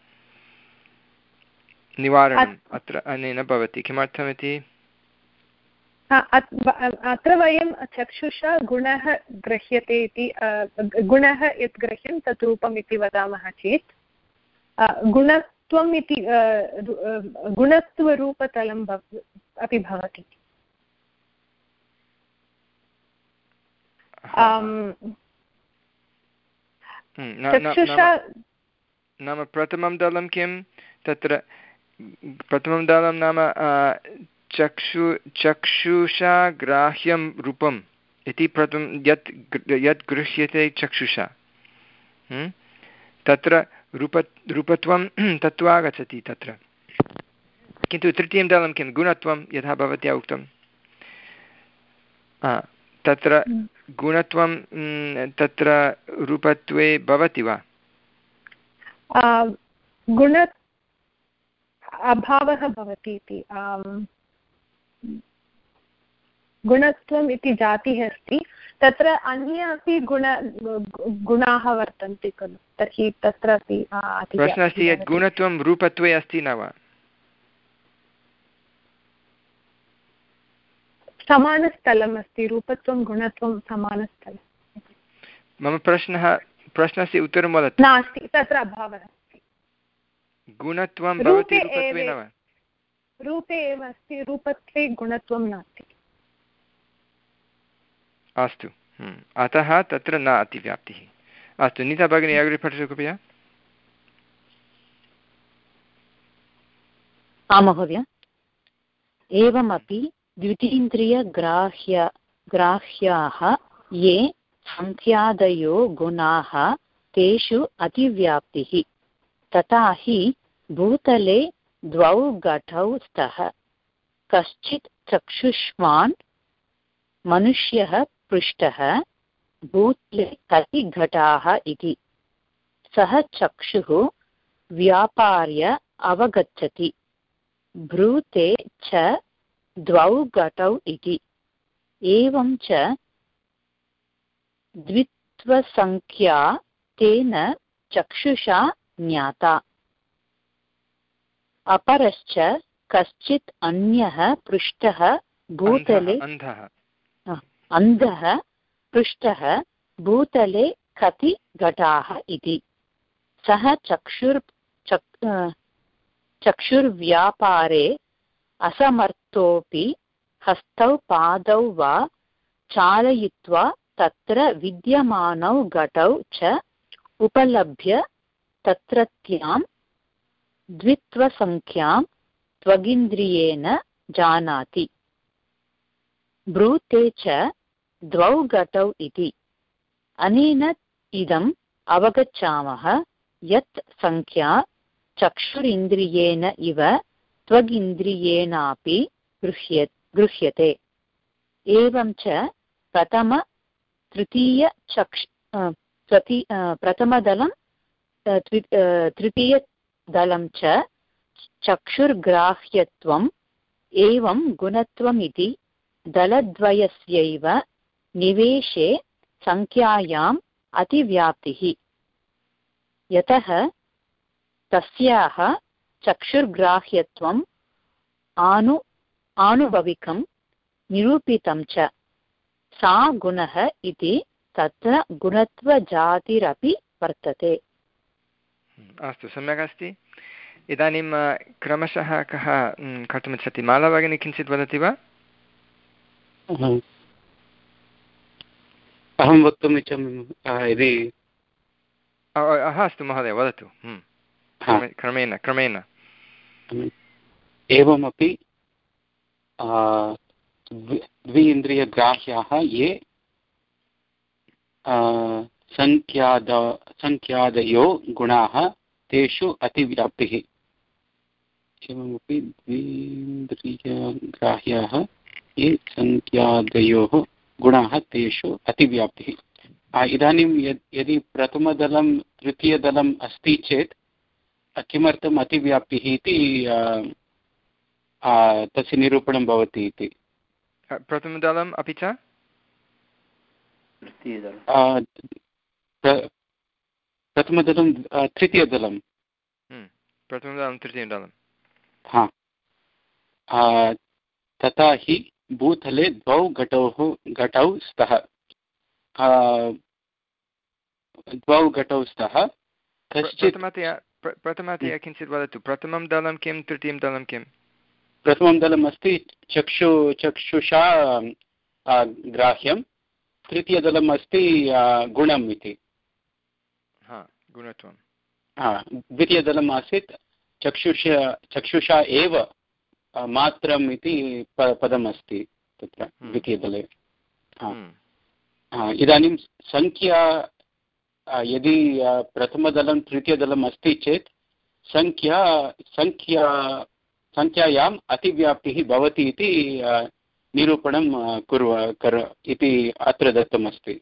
Speaker 1: निवारणम् अत्र अनेन भवति किमर्थमिति
Speaker 4: अत्र वयं चक्षुषा गुणः गृह्यते इति गुणः यत् गृह्यं तत् रूपम् इति वदामः चेत् गुणत्वम् इति गुणत्वरूपतलं अपि भवति
Speaker 1: नाम प्रथमं दलं किं तत्र प्रथमं दलं नाम चक्षु चक्षुषा ग्राह्यं रूपम् इति प्रथमं यत् यत् गृह्यते चक्षुषा तत्र रूप रूपत्वं तत्तु आगच्छति तत्र किन्तु तृतीयं दलं किं गुणत्वं यथा भवत्या उक्तं तत्र गुणत्वं तत्र रूपत्वे भवति वा
Speaker 4: गुण अभावः भवति इति गुणत्वम् इति जातिः अस्ति तत्र अन्ये अपि गुण गुणाः वर्तन्ते खलु तर्हि तत्र अपि
Speaker 1: प्रश्नः अस्ति यत् गुणत्वं रूपत्वे अस्ति न वा
Speaker 4: समानस्थलम् अस्ति रूपत्वं गुणत्वं समानस्थलम्
Speaker 1: मम प्रश्नः प्रश्नस्य उत्तरं वदतु
Speaker 4: नास्ति तत्र अभावः अस्ति
Speaker 1: गुणत्वं भवति रूपत्वे न वा
Speaker 4: रूपे एव अस्ति रूपत्वे गुणत्वं नास्ति
Speaker 1: अस्तु अतः तत्र न अतिव्याप्तिः अस्तु नीता भगिनी अग्रे पठतु कृपया
Speaker 8: आं महोदय एवमपि द्वितीन्द्रियग्राह्य ग्राह्याः ये संख्यादयो गुणाः तेषु अतिव्याप्तिः तथा हि भूतले द्वौ घटौ स्तः कश्चित् चक्षुष्मान् मनुष्यः पृष्टः भूतले कति घटाः इति सः चक्षुः व्यापार्य अवगच्छति भ्रूते च द्वौ घटौ इति एवं च द्वित्वसंख्या तेन चक्षुषा ज्ञाता अपरश्च कश्चित् अन्यः पृष्टः भूतले अन्धः पृष्टः भूतले कति घटाः इति सः चक्षुर् चक् चक्षुर्व्यापारे असमर्थोऽपि हस्तौ पादौ वा चालयित्वा तत्र विद्यमानौ घटौ च उपलभ्य तत्रत्यां द्वित्वसंख्यां त्वगिन्द्रियेण जानाति ब्रूते च द्वौ घटौ इति अनेन इदम् अवगच्छामः यत् संख्या चक्षुरिन्द्रियेण इव त्वगिन्द्रियेणापि गृह्य गृह्यते एवं च प्रथम तृतीय चक्ष प्रति प्रथमदलं तृतीयदलं च चक्षुर्ग्राह्यत्वम् एवं गुणत्वम् इति दलद्वयस्यैव निवेशे संख्यायाम् अतिव्याप्तिः यतः तस्याः चक्षुर्ग्राह्यत्वम् आनु आनुभविकं निरूपितं च सा गुणः इति तत्र गुणत्वजातिरपि वर्तते।
Speaker 1: अस्तु सम्यक् अस्ति। इदानीं क्रमशः कः कर्तुमिच्छति? माला भगिनी किञ्चित् वदति वा?
Speaker 2: अहं वक्तुम् इच्छामि यदि
Speaker 1: अस्तु महोदय वदतु। क्रमेण क्रमेण
Speaker 2: एवमपि द्वि इन्द्रियग्राह्याः ये संख्याद संख्यादयो गुणाः तेषु अतिव्याप्तिः एवमपि द्वीन्द्रियग्राह्याः ये संख्यादयोः गुणाः तेषु अतिव्याप्तिः इदानीं यदि प्रथमदलं तृतीयदलम् अस्ति चेत् किमर्थम् अतिव्याप्तिः इति तस्य निरूपणं भवति इति
Speaker 1: प्रथमदलम् अपि च
Speaker 2: प्रथमदलं तृतीयदलं
Speaker 1: प्रथमदलं तृतीयदलं
Speaker 2: हा तथा हि भूतले द्वौ घटौ घटौ स्तः द्वौ घटौ स्तः
Speaker 1: प्रथमतया प्रथमतया किञ्चित् वदतु प्रथमं दलं किं तृतीयं दलं किं
Speaker 2: प्रथमं दलम् अस्ति चक्षु चक्षुषा ग्राह्यं तृतीयदलम् अस्ति गुणम् इति
Speaker 1: गुणत्वं
Speaker 2: द्वितीयदलम् आसीत् चक्षुष चक्षुषा एव मात्रम् इति पदम् अस्ति तत्र द्वितीयदले इदानीं संख्या यदि प्रथमदलं तृतीयदलम् अस्ति चेत् संख्या संख्या संख्यायाम् अतिव्याप्तिः भवति इति निरूपणं कुर्व कर इति अत्र दत्तमस्ति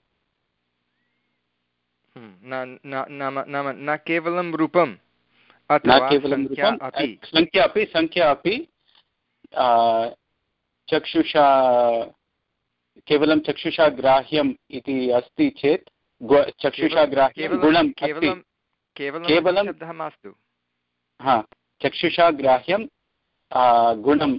Speaker 1: नाम नाम न केवलं रूपं
Speaker 2: न केवलं रूपं संख्या अपि संख्या अपि चक्षुषा केवलं चक्षुषा ग्राह्यम् इति अस्ति चेत् चक्षुषा ग्राह्यं गुणं केवलं
Speaker 1: शब्दः मास्तु
Speaker 2: हा चक्षुषा ग्राह्यं गुणं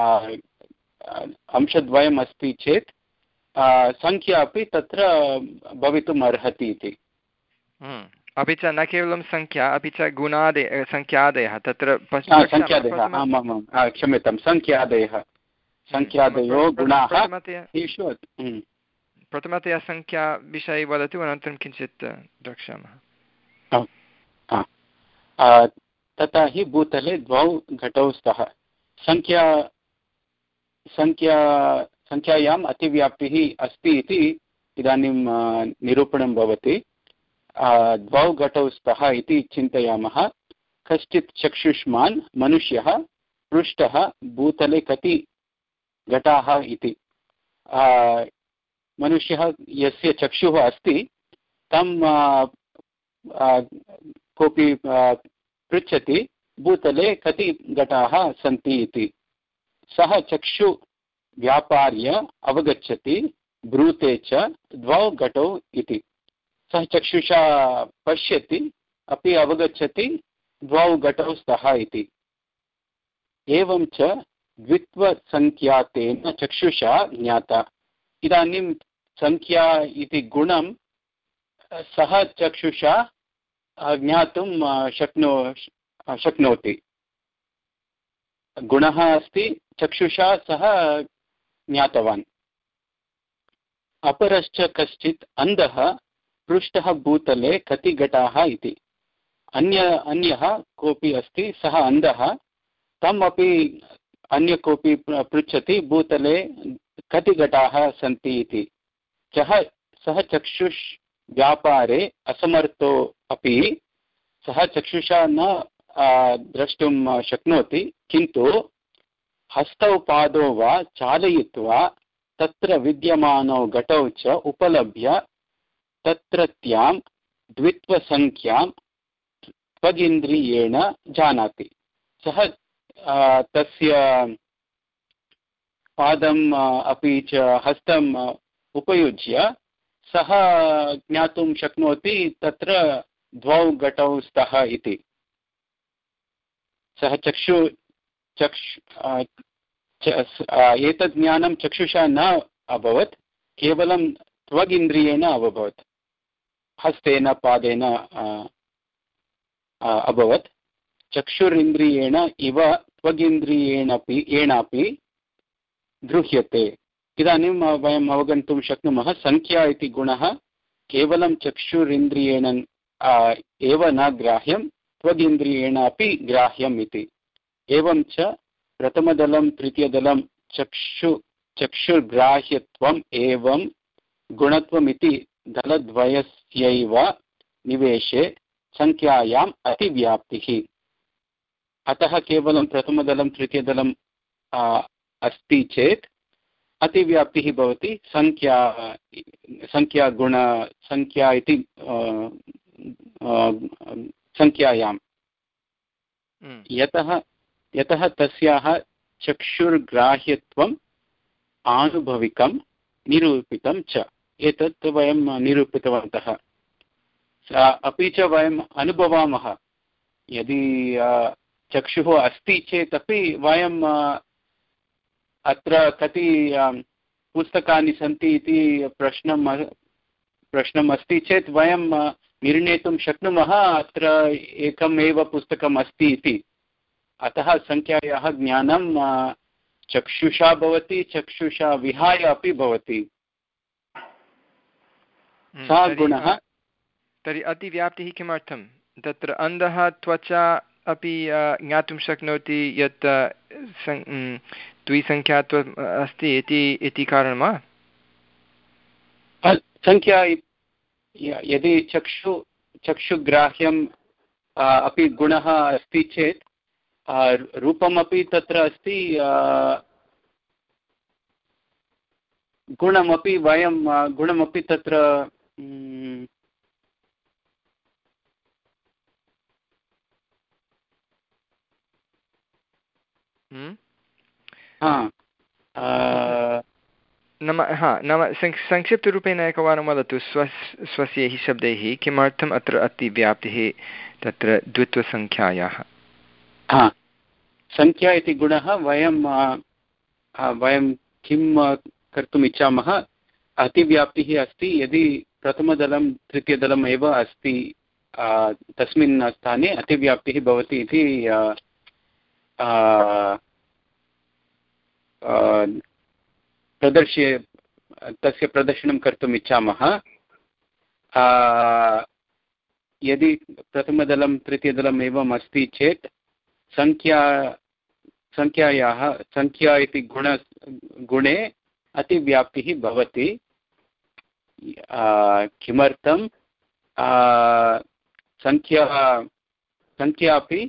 Speaker 2: अंशद्वयम् अस्ति चेत् संख्या अपि तत्र भवितुम् अर्हति इति
Speaker 1: अपि च न केवलं संख्या अपि च गुणादय संख्यादयः तत्र
Speaker 2: संख्यादयः आमामां क्षम्यतां संख्यादयः संख्यादयो गुणाः तेषु
Speaker 1: प्रथमतया संख्याविषये वदतु अनन्तरं किञ्चित् द्रक्ष्यामः
Speaker 2: तथा हि भूतले द्वौ घटौ स्तः संख्या संख्या संख्यायाम् अतिव्याप्तिः अस्ति इति इदानीं निरूपणं भवति द्वौ घटौ स्तः इति चिन्तयामः कश्चित् चक्षुष्मान् मनुष्यः पृष्टः भूतले कति घटाः इति मनुष्यः यस्य चक्षुः अस्ति तं कोऽपि पृच्छति भूतले कति घटाः सन्ति इति सः चक्षु व्यापार्य अवगच्छति ब्रूते च द्वौ घटौ इति सः चक्षुषा पश्यति अपि अवगच्छति द्वौ घटौ स्तः इति एवं च द्वित्वसङ्ख्यातेन चक्षुषा ज्ञाता इदानीं संख्या इति गुणं सः चक्षुषा ज्ञातुं शक्नो शक्नोति गुणः अस्ति चक्षुषा सः ज्ञातवान् अपरश्च कश्चित् अन्धः पृष्टः भूतले कति घटाः इति अन्य अन्यः कोऽपि अस्ति सः अन्धः तम् अपि अन्य कोऽपि पृच्छति भूतले कति घटाः सन्ति इति सः सः चक्षुष व्यापारे असमर्थो अपि सः चक्षुषा न द्रष्टुं शक्नोति किन्तु हस्तौ पादौ वा चालयित्वा तत्र विद्यमानौ घटौ च उपलभ्य तत्रत्यां द्वित्वसङ्ख्यां त्वगिन्द्रियेण जानाति सः तस्य पादम् अपि च हस्तम् उपयुज्य सः ज्ञातुं शक्नोति तत्र द्वौ घटौ स्तः इति सः चक्षु चक्षु एतत् ज्ञानं चक्षुषा न अभवत् केवलं त्वगिन्द्रियेण अभवत् हस्तेन पादेन अभवत् चक्षुरिन्द्रियेण इव त्वगिन्द्रियेणापि येनापि गृह्यते इदानीं वयम् अवगन्तुं शक्नुमः संख्या इति गुणः केवलं चक्षुरिन्द्रियेण एव न ग्राह्यं त्वगिन्द्रियेण अपि ग्राह्यम् इति। एवं च प्रथमदलं तृतीयदलं चक्षु चक्षुर्ग्राह्यत्वम् एवं गुणत्वमिति दलद्वयस्यैव निवेशे संख्यायाम् अतिव्याप्तिः। अतः केवलं प्रथमदलं तृतीयदलम् अस्ति चेत् अतिव्याप्तिः भवति संख्या संख्यागुण संख्या इति संख्यायां। यतः यतः तस्याः चक्षुर्ग्राह्यत्वम् आनुभविकं निरूपितं च। एतत् वयं निरूपितवन्तः। अपि च वयम् अनुभवामः, यदि चक्षुः अस्ति चेत् अपि वयं अत्र कति पुस्तकानि सन्ति इति प्रश्नं प्रश्नम् अस्ति चेत् वयं निर्णेतुं शक्नुमः अत्र एकमेव पुस्तकम् अस्ति इति। अतः संख्यायाः ज्ञानं चक्षुषा भवति, चक्षुषा विहाय अपि भवति। सा गुणः।
Speaker 1: तर्हि अतिव्याप्तिः किमर्थं? तत्र अन्धः त्वचा अपि ज्ञातुं शक्नोति यत् द्विसङ्ख्यात्वम् अस्ति इति इति कारणं वा?
Speaker 2: संख्या यदि चक्षु चक्षुग्राह्यम् अपि गुणः अस्ति चेत् रूपमपि तत्र अस्ति, गुणमपि वयं गुणमपि तत्र
Speaker 1: नाम हा नाम संक्षिप्तरूपेण एकवारं वदतु स्व स्वस्यैः शब्दैः किमर्थम् अत्र अतिव्याप्तिः तत्र द्वित्वसङ्ख्यायाः?
Speaker 2: हा, संख्या इति गुणः वयं वयं किं कर्तुम् इच्छामः? अतिव्याप्तिः अस्ति यदि प्रथमदलं तृतीयदलम् एव अस्ति तस्मिन् स्थाने अतिव्याप्तिः भवति इति प्रदर्श्य तस्य प्रदर्शनं कर्तुम् इच्छामः। यदि प्रथमदलं तृतीयदलम् एवम् अस्ति चेत् संख्या संख्यायाः संख्या इति गुण गुणे अतिव्याप्तिः भवति। किमर्थं? संख्या संख्या अपि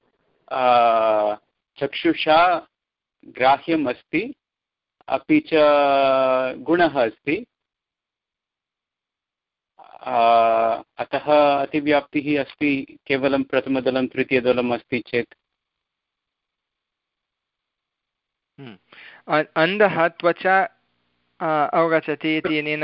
Speaker 2: चक्षुषा ग्राह्यम् अस्ति, अपि च गुणः अस्ति। अतः अतिव्याप्तिः अस्ति केवलं प्रथमदलं तृतीयदलम् अस्ति चेत्।
Speaker 1: अन्धः त्वचा अवगच्छति इत्यनेन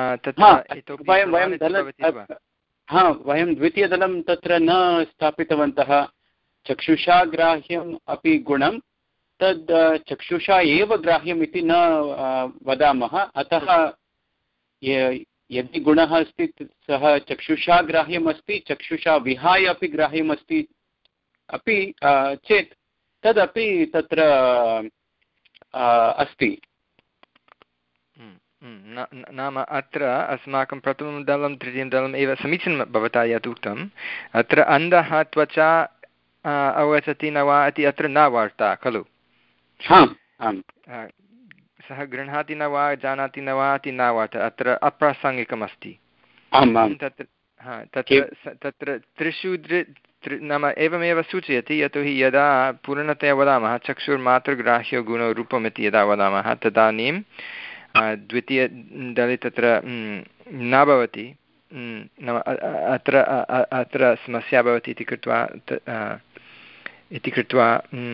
Speaker 2: हा वयं द्वितीयदलं तत्र न स्थापितवन्तः। चक्षुषा ग्राह्यम् अपि गुणं तद् चक्षुषा एव ग्राह्यम् इति न वदामः। अतः यदि गुणः अस्ति सः चक्षुषा ग्राह्यम् अस्ति, चक्षुषा विहाय अपि ग्राह्यम् अस्ति अपि चेत् तदपि तत्र अस्ति।
Speaker 1: नाम अत्र अस्माकं प्रथमं दलं तृतीयं दलम् एव समीचीनं भवता यत् उक्तम्। अत्र अन्धः त्वचा अवगच्छति न वा इति अत्र न वार्ता खलु? सः गृह्णाति न वा, जानाति न वा इति न वार्ता, अत्र अप्रासङ्गिकमस्ति। तत्र हा तत्र तत्र त्रिषु नाम एवमेव सूचयति, यतोहि यदा पूर्णतया वदामः चक्षुर्मात्रग्राह्यो गुणो रूपम् इति यदा वदामः तदानीं द्वितीयदले तत्र न भवति। नाम अत्र अत्र समस्या भवति इति कृत्वा इति कृत्वा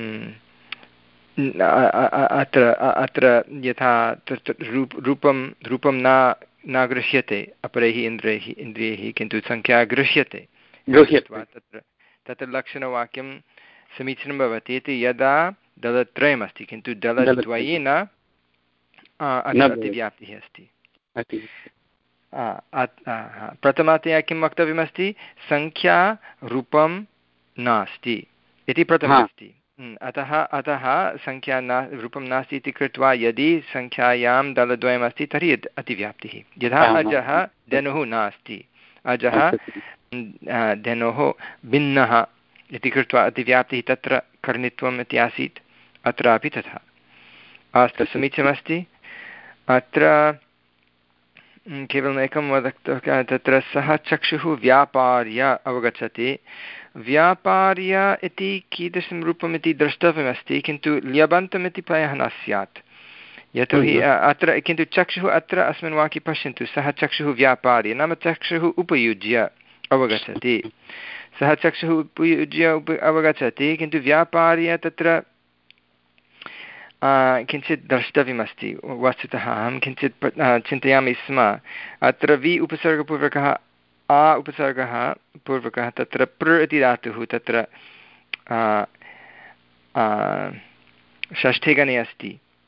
Speaker 1: अत्र अत्र यथा रूप रूपं रूपं न न गृह्यते अपरैः इन्द्रियैः इन्द्रियैः किन्तु संख्या गृह्यते गृह्यत्वा तत्र तत्र लक्षणवाक्यं समीचीनं भवति इति यदा दलत्रयमस्ति किन्तु दलद्वयेन अतिव्याप्तिः अस्ति। प्रथमतया किं वक्तव्यमस्ति? संख्या रूपं नास्ति इति प्रथममस्ति। अतः अतः संख्या न रूपं नास्ति इति कृत्वा यदि संख्यायां दलद्वयमस्ति तर्हि अतिव्याप्तिः। यथा अजः धेनुः नास्ति, अजः धेनोः भिन्नः इति कृत्वा अतिव्याप्तिः तत्र करणित्वम् इति आसीत्, अत्रापि तथा। अस्तु, समीचीनमस्ति। अत्र केवलम् एकं वक्तुं, तत्र सः चक्षुः व्यापार्य अवगच्छति। व्यापार्य इति कीदृशं रूपम् इति द्रष्टव्यमस्ति, किन्तु ल्यबन्तम् इति प्रायः न स्यात्, यतोहि अत्र किन्तु चक्षुः अत्र अस्मिन् वाक्ये पश्यन्तु, सः चक्षुः व्यापार्य नाम चक्षुः उपयुज्य अवगच्छति, सः चक्षुः उपयुज्य उप अवगच्छति किन्तु व्यापार्य तत्र किञ्चित् द्रष्टव्यमस्ति। वस्तुतः अहं किञ्चित् चिन्तयामि स्म, अत्र वि उपसर्गपूर्वकः आ उपसर्गः पूर्वकः तत्र प्र इति धातुः तत्र षष्ठे गणे अस्ति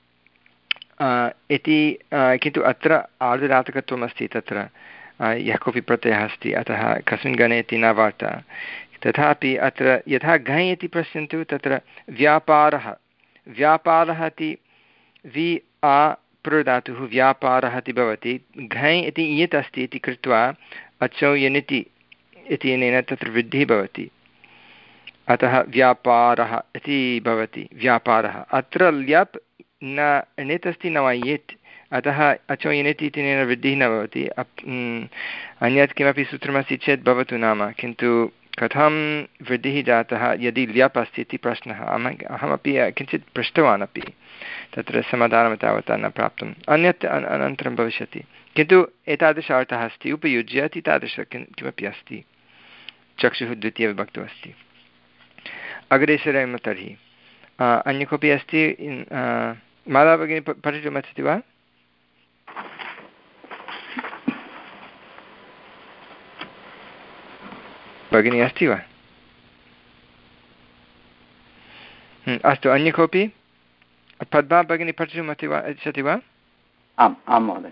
Speaker 1: इति, किन्तु अत्र आर्धधातुकत्वम् अस्ति, तत्र यः कोऽपि प्रत्ययः अस्ति, अतः कस्मिन् गणे इति न वार्ता। तथापि अत्र यथा घञ् इति पश्यन्तु, तत्र व्यापारः व्यापारः इति वि आ प्रधातुः व्यापारः इति भवति, घञ् इति इयत् अस्ति इति कृत्वा अचौ यनिति इत्यनेन तत्र वृद्धिः भवति, अतः व्यापारः इति भवति व्यापारः। अत्र ल्यप् न णित् अस्ति न वा यत्, अतः अचौ यनिति इत्यनेन वृद्धिः न भवति। अन्यत् किमपि सूत्रमस्ति चेत् भवतु नाम, किन्तु कथं वृद्धिः जातः यदि ल्यप् अस्ति इति प्रश्नः अहमपि किञ्चित् पृष्टवान् अपि, तत्र समाधानं तावता न प्राप्तम्। अन्यत् अनन्तरं भविष्यति, किन्तु एतादृश अर्थः अस्ति, उपयुज्य इति तादृश किं किमपि अस्ति, चक्षुः द्वितीयविभक्तौ अस्ति। अग्रे सरेम तर्हि। अन्य कोऽपि अस्ति? माला भगिनी पठितुमिच्छति वा? भगिनी अस्ति वा? अस्तु, अन्य कोऽपि? पद्मा भगिनी पठितुमति वा, इच्छति वा?
Speaker 9: आम् आं महोदय।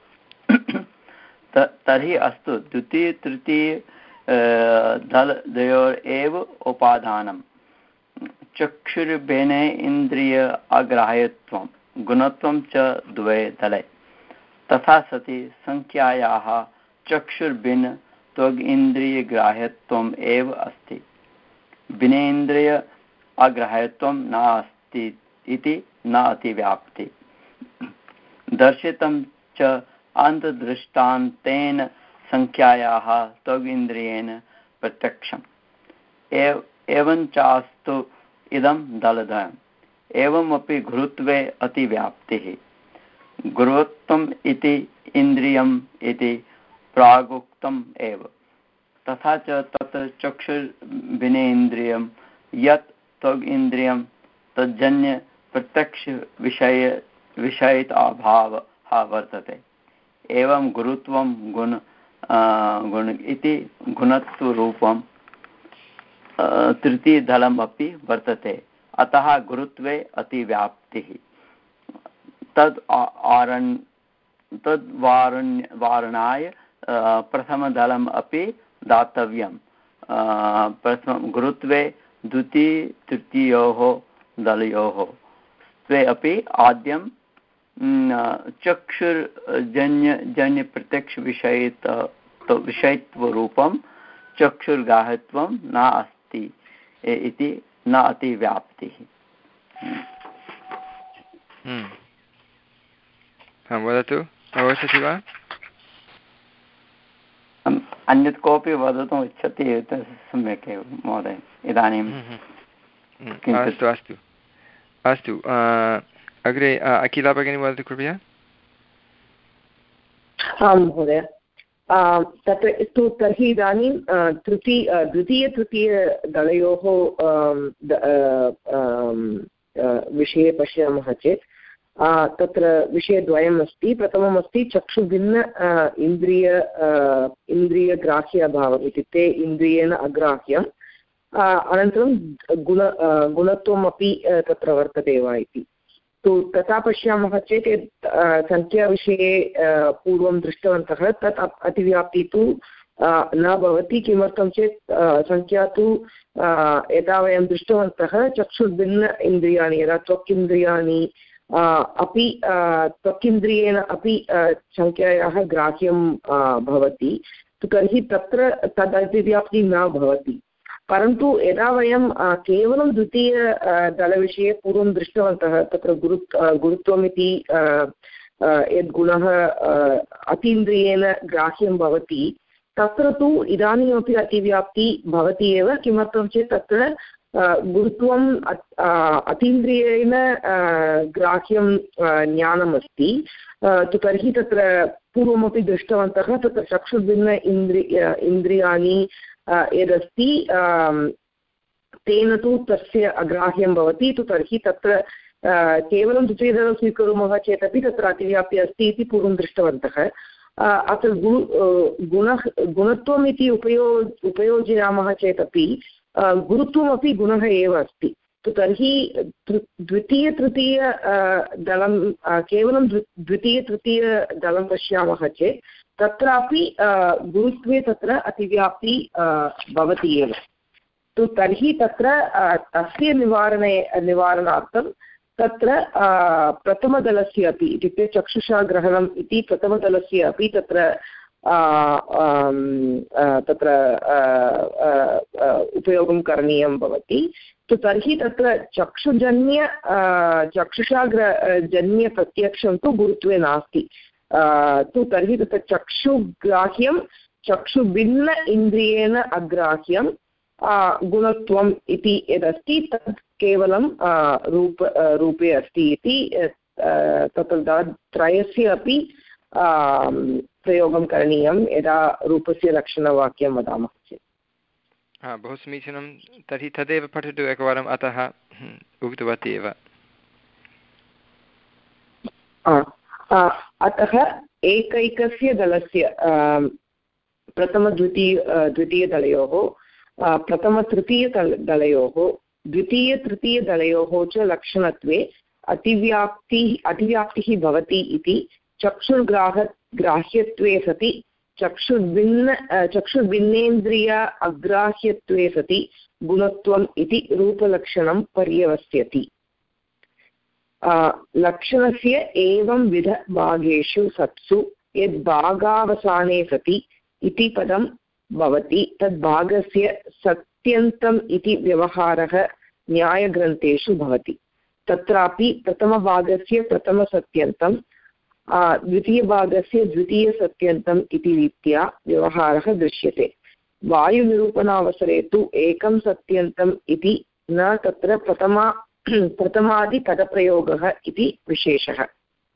Speaker 9: तर्हि अस्तु, द्वितीय तृतीय दलद्वयोर् एव उपादानं चक्षुर्भिन्न इन्द्रिय अग्राह्यत्वं गुणत्वं च द्वे दले, तथा सति संख्यायाः चक्षुर्भिन्न त्वग् इन्द्रियग्राह्यत्वम् एव अस्ति, विनेन्द्रिय अग्राह्यत्वं नास्ति इति न अतिव्याप्ति। दर्शितं च अन्तर्दृष्टान्तेन संख्यायाः त्वगिन्द्रियेण प्रत्यक्षम् एव एवञ्चास्तु इदं दलद्वयम्। एवमपि गुरुत्वे अतिव्याप्तिः। गुरुत्वम् इति इन्द्रियम् इति प्रागुक्तम् एव, तथा च तत्र चक्षुर्भिन्नेन्द्रियं यत् त्वग् इन्द्रियं तज्जन्य प्रत्यक्ष विषय विषयित अभावः वर्तते। एवं गुरुत्वं गुण गुण इति गुणत्वरूपं तृतीयदलम् अपि वर्तते, अतः गुरुत्वे अतिव्याप्तिः। तद् आरण् तद् वारण्य वारणाय प्रथमदलम् अपि दातव्यं। प्रथमं गुरुत्वे द्वितीय तृतीयोः दलयोः त्वे अपि आद्यं चक्षुर्जन्य जन्य प्रत्यक्ष विषयित विषयत्वरूपं चक्षुर्गाहत्वं न अस्ति इति न अतिव्याप्तिः।
Speaker 1: वदतु, अवगच्छति वा?
Speaker 9: अन्यत् कोऽपि वदितुम् इच्छति सम्यक् एव महोदय। इदानीं
Speaker 1: अस्तु अस्तु अस्तु अग्रे अखिला भगिनी वदतु कृपया।
Speaker 5: आं महोदय, तत्र तु तर्हि इदानीं तृतीय द्वितीयतृतीयदलयोः विषये पश्यामः चेत् तत्र विषयद्वयम् अस्ति। प्रथममस्ति चक्षुभिन्न इन्द्रिय इन्द्रियग्राह्य अभावम्, इत्युक्ते इन्द्रियेण अग्राह्यम्। अनन्तरं गुण गुणत्वमपि तत्र वर्तते वा इति तु तथा पश्यामः चेत् यत् सङ्ख्याविषये पूर्वं दृष्टवन्तः तत् अतिव्याप्तिः तु न भवति। किमर्थं चेत् सङ्ख्या तु यदा वयं दृष्टवन्तः चक्षुर्भिन्न इन्द्रियाणि, यदा त्वक् इन्द्रियाणि अपि त्वकिन्द्रियेण अपि सङ्ख्यायाः ग्राह्यं भवति, तर्हि तत्र तदतिव्याप्तिः न भवति। परन्तु यदा वयं केवलं द्वितीय दलविषये पूर्वं दृष्टवन्तः तत्र गुरु गुरुत्वमिति यद्गुणः अतीन्द्रियेण ग्राह्यं भवति तत्र तु इदानीमपि अतिव्याप्ति भवति एव। किमर्थं चेत् तत्र गुरुत्वम् अतीन्द्रियेण ग्राह्यं ज्ञानमस्ति। तर्हि तत्र पूर्वमपि दृष्टवन्तः तत्र चक्षुर्भिन्न इन्द्रि इन्द्रियाणि यदस्ति तेन तु तस्य अग्राह्यं भवति। तु तर्हि तत्र केवलं द्वितीयदलं स्वीकुर्मः चेदपि तत्र अतिव्याप्ति अस्ति इति पूर्वं दृष्टवन्तः। अत्र गुण गुणः गुणत्वम् इति उपयो उपयोजयामः चेदपि गुरुत्वमपि गुणः एव अस्ति। तर्हि द्वितीयतृतीय दलं केवलं द्वितीयतृतीयदलं पश्यामः चेत् तत्रापि गुरुत्वे तत्र अतिव्याप्ति भवति एव। तु तर्हि तत्र तस्य निवारणे निवारणार्थं तत्र प्रथमदलस्य अपि इत्युक्ते चक्षुषा ग्रहणम् इति प्रथमदलस्य अपि तत्र तत्र उपयोगं करणीयं भवति। तु तर्हि तत्र चक्षुजन्य चक्षुषाग्रजन्यप्रत्यक्षं तु गुरुत्वे नास्ति। तु तर्हि तत्र चक्षुग्राह्यं चक्षुभिन्न इन्द्रियेण अग्राह्यं गुणत्वम् इति यदस्ति तत् केवलं रूप रूपे अस्ति इति तत्र त्रयस्य अपि प्रयोगं करणीयं यदा रूपस्य लक्षणवाक्यं वदामः चेत्।
Speaker 1: हा, बहु समीचीनं। तर्हि तदेव पठतु एकवारम्। अतः उक्तवती एव।
Speaker 5: अतः एकैकस्य दलस्य प्रथमद्वितीय द्वितीयदलयोः प्रथमतृतीयदल दलयोः द्वितीयतृतीयदलयोः च लक्षणत्वे अतिव्याप्तिः अतिव्याप्तिः भवति इति चक्षुर्ग्राह ग्राह्यत्वे सति चक्षुर्भिन्न चक्षुर्भिन्नेन्द्रिय अग्राह्यत्वे सति गुणत्वम् इति रूपलक्षणं पर्यवस्यति। लक्षणस्य एवं विधभागेषु सत्सु यद्भागावसाने सति इति पदं भवति तद्भागस्य सत्यन्तम् इति व्यवहारः न्यायग्रन्थेषु भवति। तत्रापि प्रथमभागस्य प्रथमसत्यन्तं द्वितीयभागस्य द्वितीयसत्यन्तम् इति रीत्या व्यवहारः दृश्यते। वायुनिरूपणावसरे तु एकं सत्यन्तम् इति न तत्र प्रथमा प्रथमादिपदप्रयोगः इति विशेषः।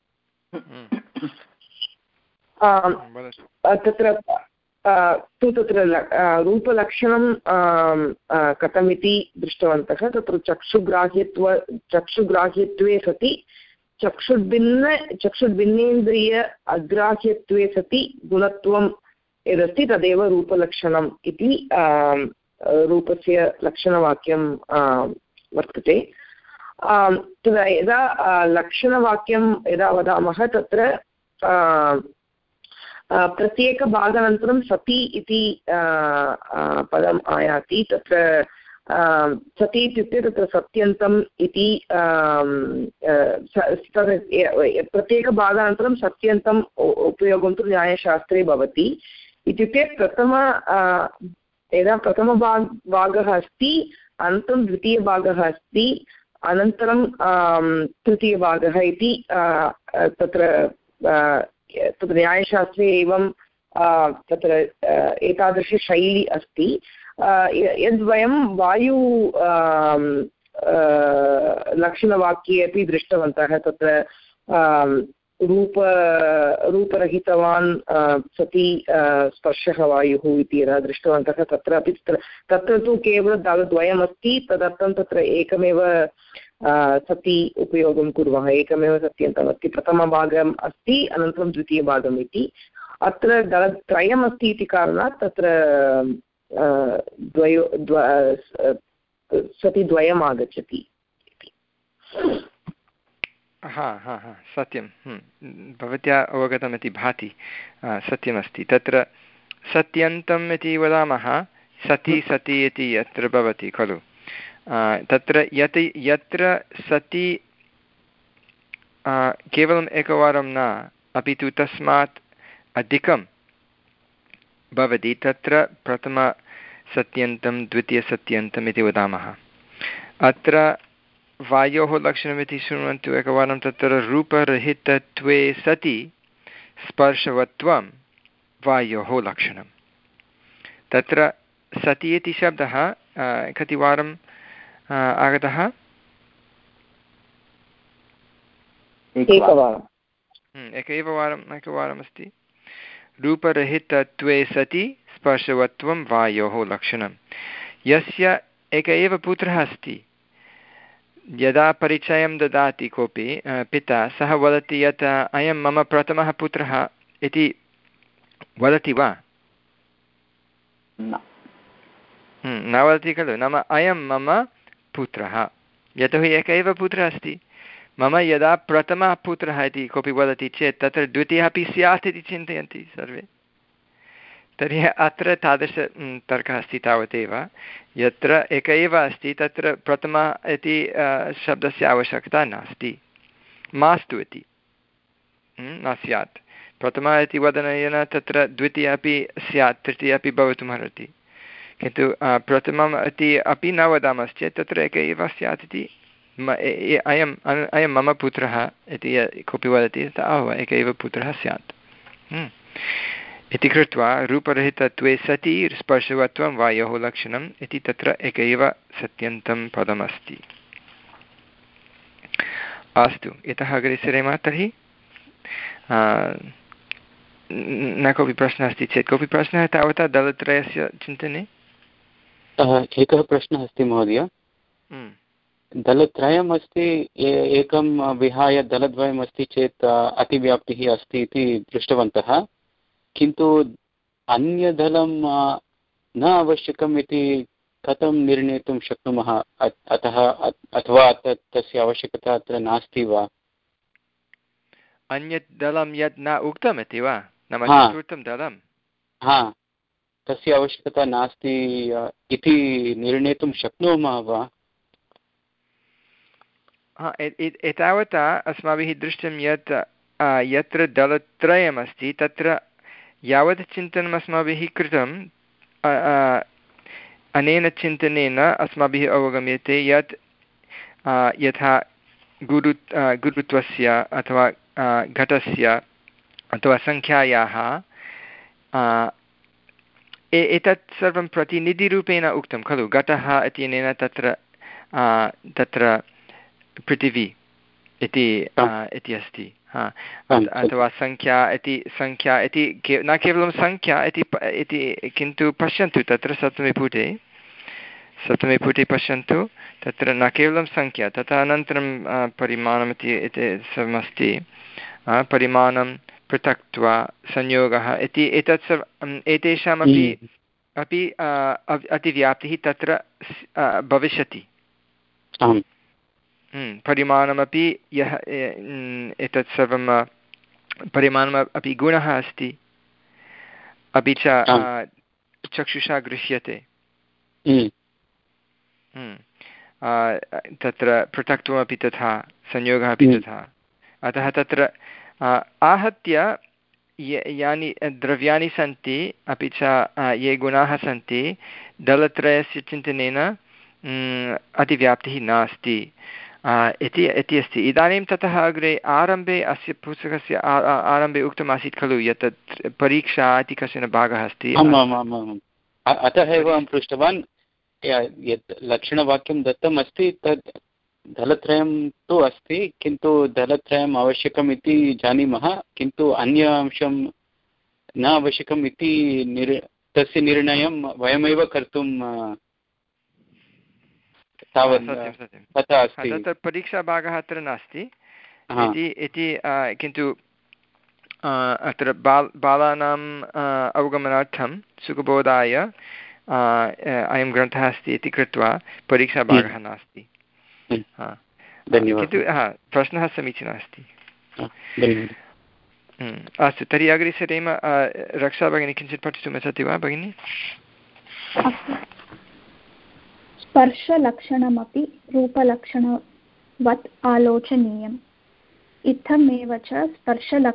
Speaker 5: तत्र तु तत्र रूपलक्षणं कथमिति दृष्टवन्तः। तत्र चक्षुग्राह्यत्व चक्षुग्राह्यत्वे सति चक्षुर्भिन्न चक्षुर्भिन्नेन्द्रिय अग्राह्यत्वे सति गुणत्वं यदस्ति तदेव रूपलक्षणम् इति रूपस्य लक्षणवाक्यं वर्तते। तदा यदा लक्षणवाक्यं यदा वदामः तत्र प्रत्येकभागानन्तरं सति इति पदम् आयाति। तत्र सति इत्युक्ते तत्र सत्यन्तम् इति प्रत्येकभागानन्तरं सत्यन्तम् उपयोगं तु न्यायशास्त्रे भवति। इत्युक्ते प्रथम यदा प्रथमभाग भागः अस्ति अनन्तरं द्वितीयभागः अस्ति अनन्तरं तृतीयभागः इति तत्र तत्र न्यायशास्त्रे एवं तत्र एतादृशशैली अस्ति। यद्वयं वायु लक्षणवाक्ये अपि दृष्टवन्तः। तत्र रूप रूपरहितवान् सति स्पर्शः वायुः इति यदा दृष्टवन्तः तत्रापि तत्र तत्र तु केवलं दलद्वयमस्ति। तदर्थं तत्र एकमेव सति उपयोगं कुर्मः। एकमेव सत्यन्तमस्ति। प्रथमभागम् अस्ति अनन्तरं द्वितीयभागम् इति। अत्र दलत्रयमस्ति इति कारणात् तत्र द्वयो द्व सति द्वयम् आगच्छति।
Speaker 1: हा हा हा सत्यं। भवत्या अवगतमिति भाति। सत्यमस्ति। तत्र सत्यन्तम् इति वदामः। सति सति इति यत्र भवति खलु। तत्र यत् यत्र सति केवलम् एकवारं न अपि तु तस्मात् अधिकं भवति तत्र प्रथम सत्यन्तं द्वितीयसत्यन्तम् इति वदामः। अत्र वायोः लक्षणमिति शृण्वन्तु एकवारं। तत्र रूपरहितत्वे सति स्पर्शवत्वं वायोः लक्षणं। तत्र सति इति शब्दः कतिवारम् आगतः?
Speaker 5: एकवारम्
Speaker 1: एक एव वारम् एकवारमस्ति। रूपरहितत्वे सति स्पर्शवत्वं वायोः लक्षणं। यस्य एक एव पुत्रः अस्ति, यदा परिचयं ददाति कोऽपि पिता, सः वदति यत् अयं मम प्रथमः पुत्रः इति वदति वा? न वदति खलु। नाम अयं मम पुत्रः, यतोहि एक एव पुत्रः अस्ति। मम यदा प्रथमः पुत्रः इति कोऽपि वदति चेत् तत्र द्वितीयः अपि स्यात् इति चिन्तयन्ति सर्वे। तर्हि अत्र तादृश तर्कः अस्ति तावदेव। यत्र एक एव अस्ति तत्र प्रथमः इति शब्दस्य आवश्यकता नास्ति, मास्तु इति न स्यात्। प्रथमः इति वदनेन तत्र द्वितीयः अपि स्यात्, तृतीयः अपि भवितुम् अर्हति। किन्तु प्रथमम् इति अपि न वदामश्चेत् तत्र एक एव स्यात् इति। अयम् अयं मम पुत्रः इति कोऽपि वदति, अहो एक एव पुत्रः स्यात् इति कृत्वा रूपरहितत्वे सति स्पर्शवत्वं वायोः लक्षणम् इति तत्र एक एव सत्यन्तं पदमस्ति। अस्तु, इतः अग्रे सरेम। तर्हि न कोऽपि प्रश्नः अस्ति चेत्, कोऽपि प्रश्नः तावता दलत्रयस्य चिन्तने?
Speaker 2: एकः प्रश्नः अस्ति महोदय। दलत्रयम् अस्ति, एकं विहाय दलद्वयम् अस्ति चेत् अतिव्याप्तिः अस्ति इति दृष्टवन्तः, किन्तु अन्यदलं न आवश्यकम् इति कथं निर्णेतुं शक्नुमः? अतः अथवा तस्य आवश्यकता अत्र नास्ति वा?
Speaker 1: अन्यत् दलं यत् न उक्तम् इति वा? नाम चतुर्थं दलं,
Speaker 2: हा, तस्य आवश्यकता नास्ति इति निर्णेतुं शक्नुमः वा?
Speaker 1: हा, एतावता अस्माभिः दृष्टं यत् यत्र दलत्रयमस्ति तत्र यावत् चिन्तनम् अस्माभिः कृतं, अनेन चिन्तनेन अस्माभिः अवगम्यते यत् यथा गुरु गुरुत्वस्य अथवा घटस्य अथवा सङ्ख्यायाः एतत् सर्वं प्रतिनिधिरूपेण उक्तं खलु। घटः इत्यनेन तत्र तत्र पृथिवी इति इति अस्ति, हा, अथवा सङ्ख्या इति सङ्ख्या इति न केवलं सङ्ख्या इति इति किन्तु पश्यन्तु तत्र सप्तमे पुटे सप्तमे पुटे पश्यन्तु, तत्र न केवलं सङ्ख्या, तथा अनन्तरं परिमाणमिति इति सर्वमस्ति। परिमाणं, पृथक्त्वा, संयोगः इति एतत् सर्वम् एतेषामपि अपि अतिव्याप्तिः तत्र भविष्यति। परिमाणमपि यः एतत् सर्वं परिमाणम् अपि गुणः अस्ति, अपि च चक्षुषा गृह्यते। तत्र पृथक्त्वमपि तथा, संयोगः अपि तथा। अतः तत्र आहत्य यानि द्रव्याणि सन्ति अपि च ये गुणाः सन्ति, दलत्रयस्य चिन्तनेन अतिव्याप्तिः नास्ति इति इति अस्ति। इदानीं ततः अग्रे आरम्भे अस्य पुस्तकस्य आरम्भे उक्तमासीत् खलु यत् परीक्षा इति कश्चन भागः अस्ति।
Speaker 2: अतः एव अहं पृष्टवान्, यत् लक्षणवाक्यं दत्तम् अस्ति तद् दलत्रयं तु अस्ति, किन्तु दलत्रयम् आवश्यकम् इति जानीमः, किन्तु अन्य अंशं न आवश्यकम् इति निर् तस्य निर्णयं वयमेव कर्तुं
Speaker 1: तत्र परीक्षाभागः अत्र नास्ति इति, किन्तु अत्र बाल बालानाम् अवगमनार्थं सुखबोधाय अयं ग्रन्थः अस्ति इति कृत्वा परीक्षाभागः नास्ति। किन्तु हा, प्रश्नः समीचीनः अस्ति। अस्तु, तर्हि अग्रे सरेम। रक्षा भगिनी किञ्चित् पठितुम् इच्छति वा भगिनी?
Speaker 7: स्पर्शलक्षणमपि रूपलक्षणवत् आलोचनीयम्। इत्थमेव च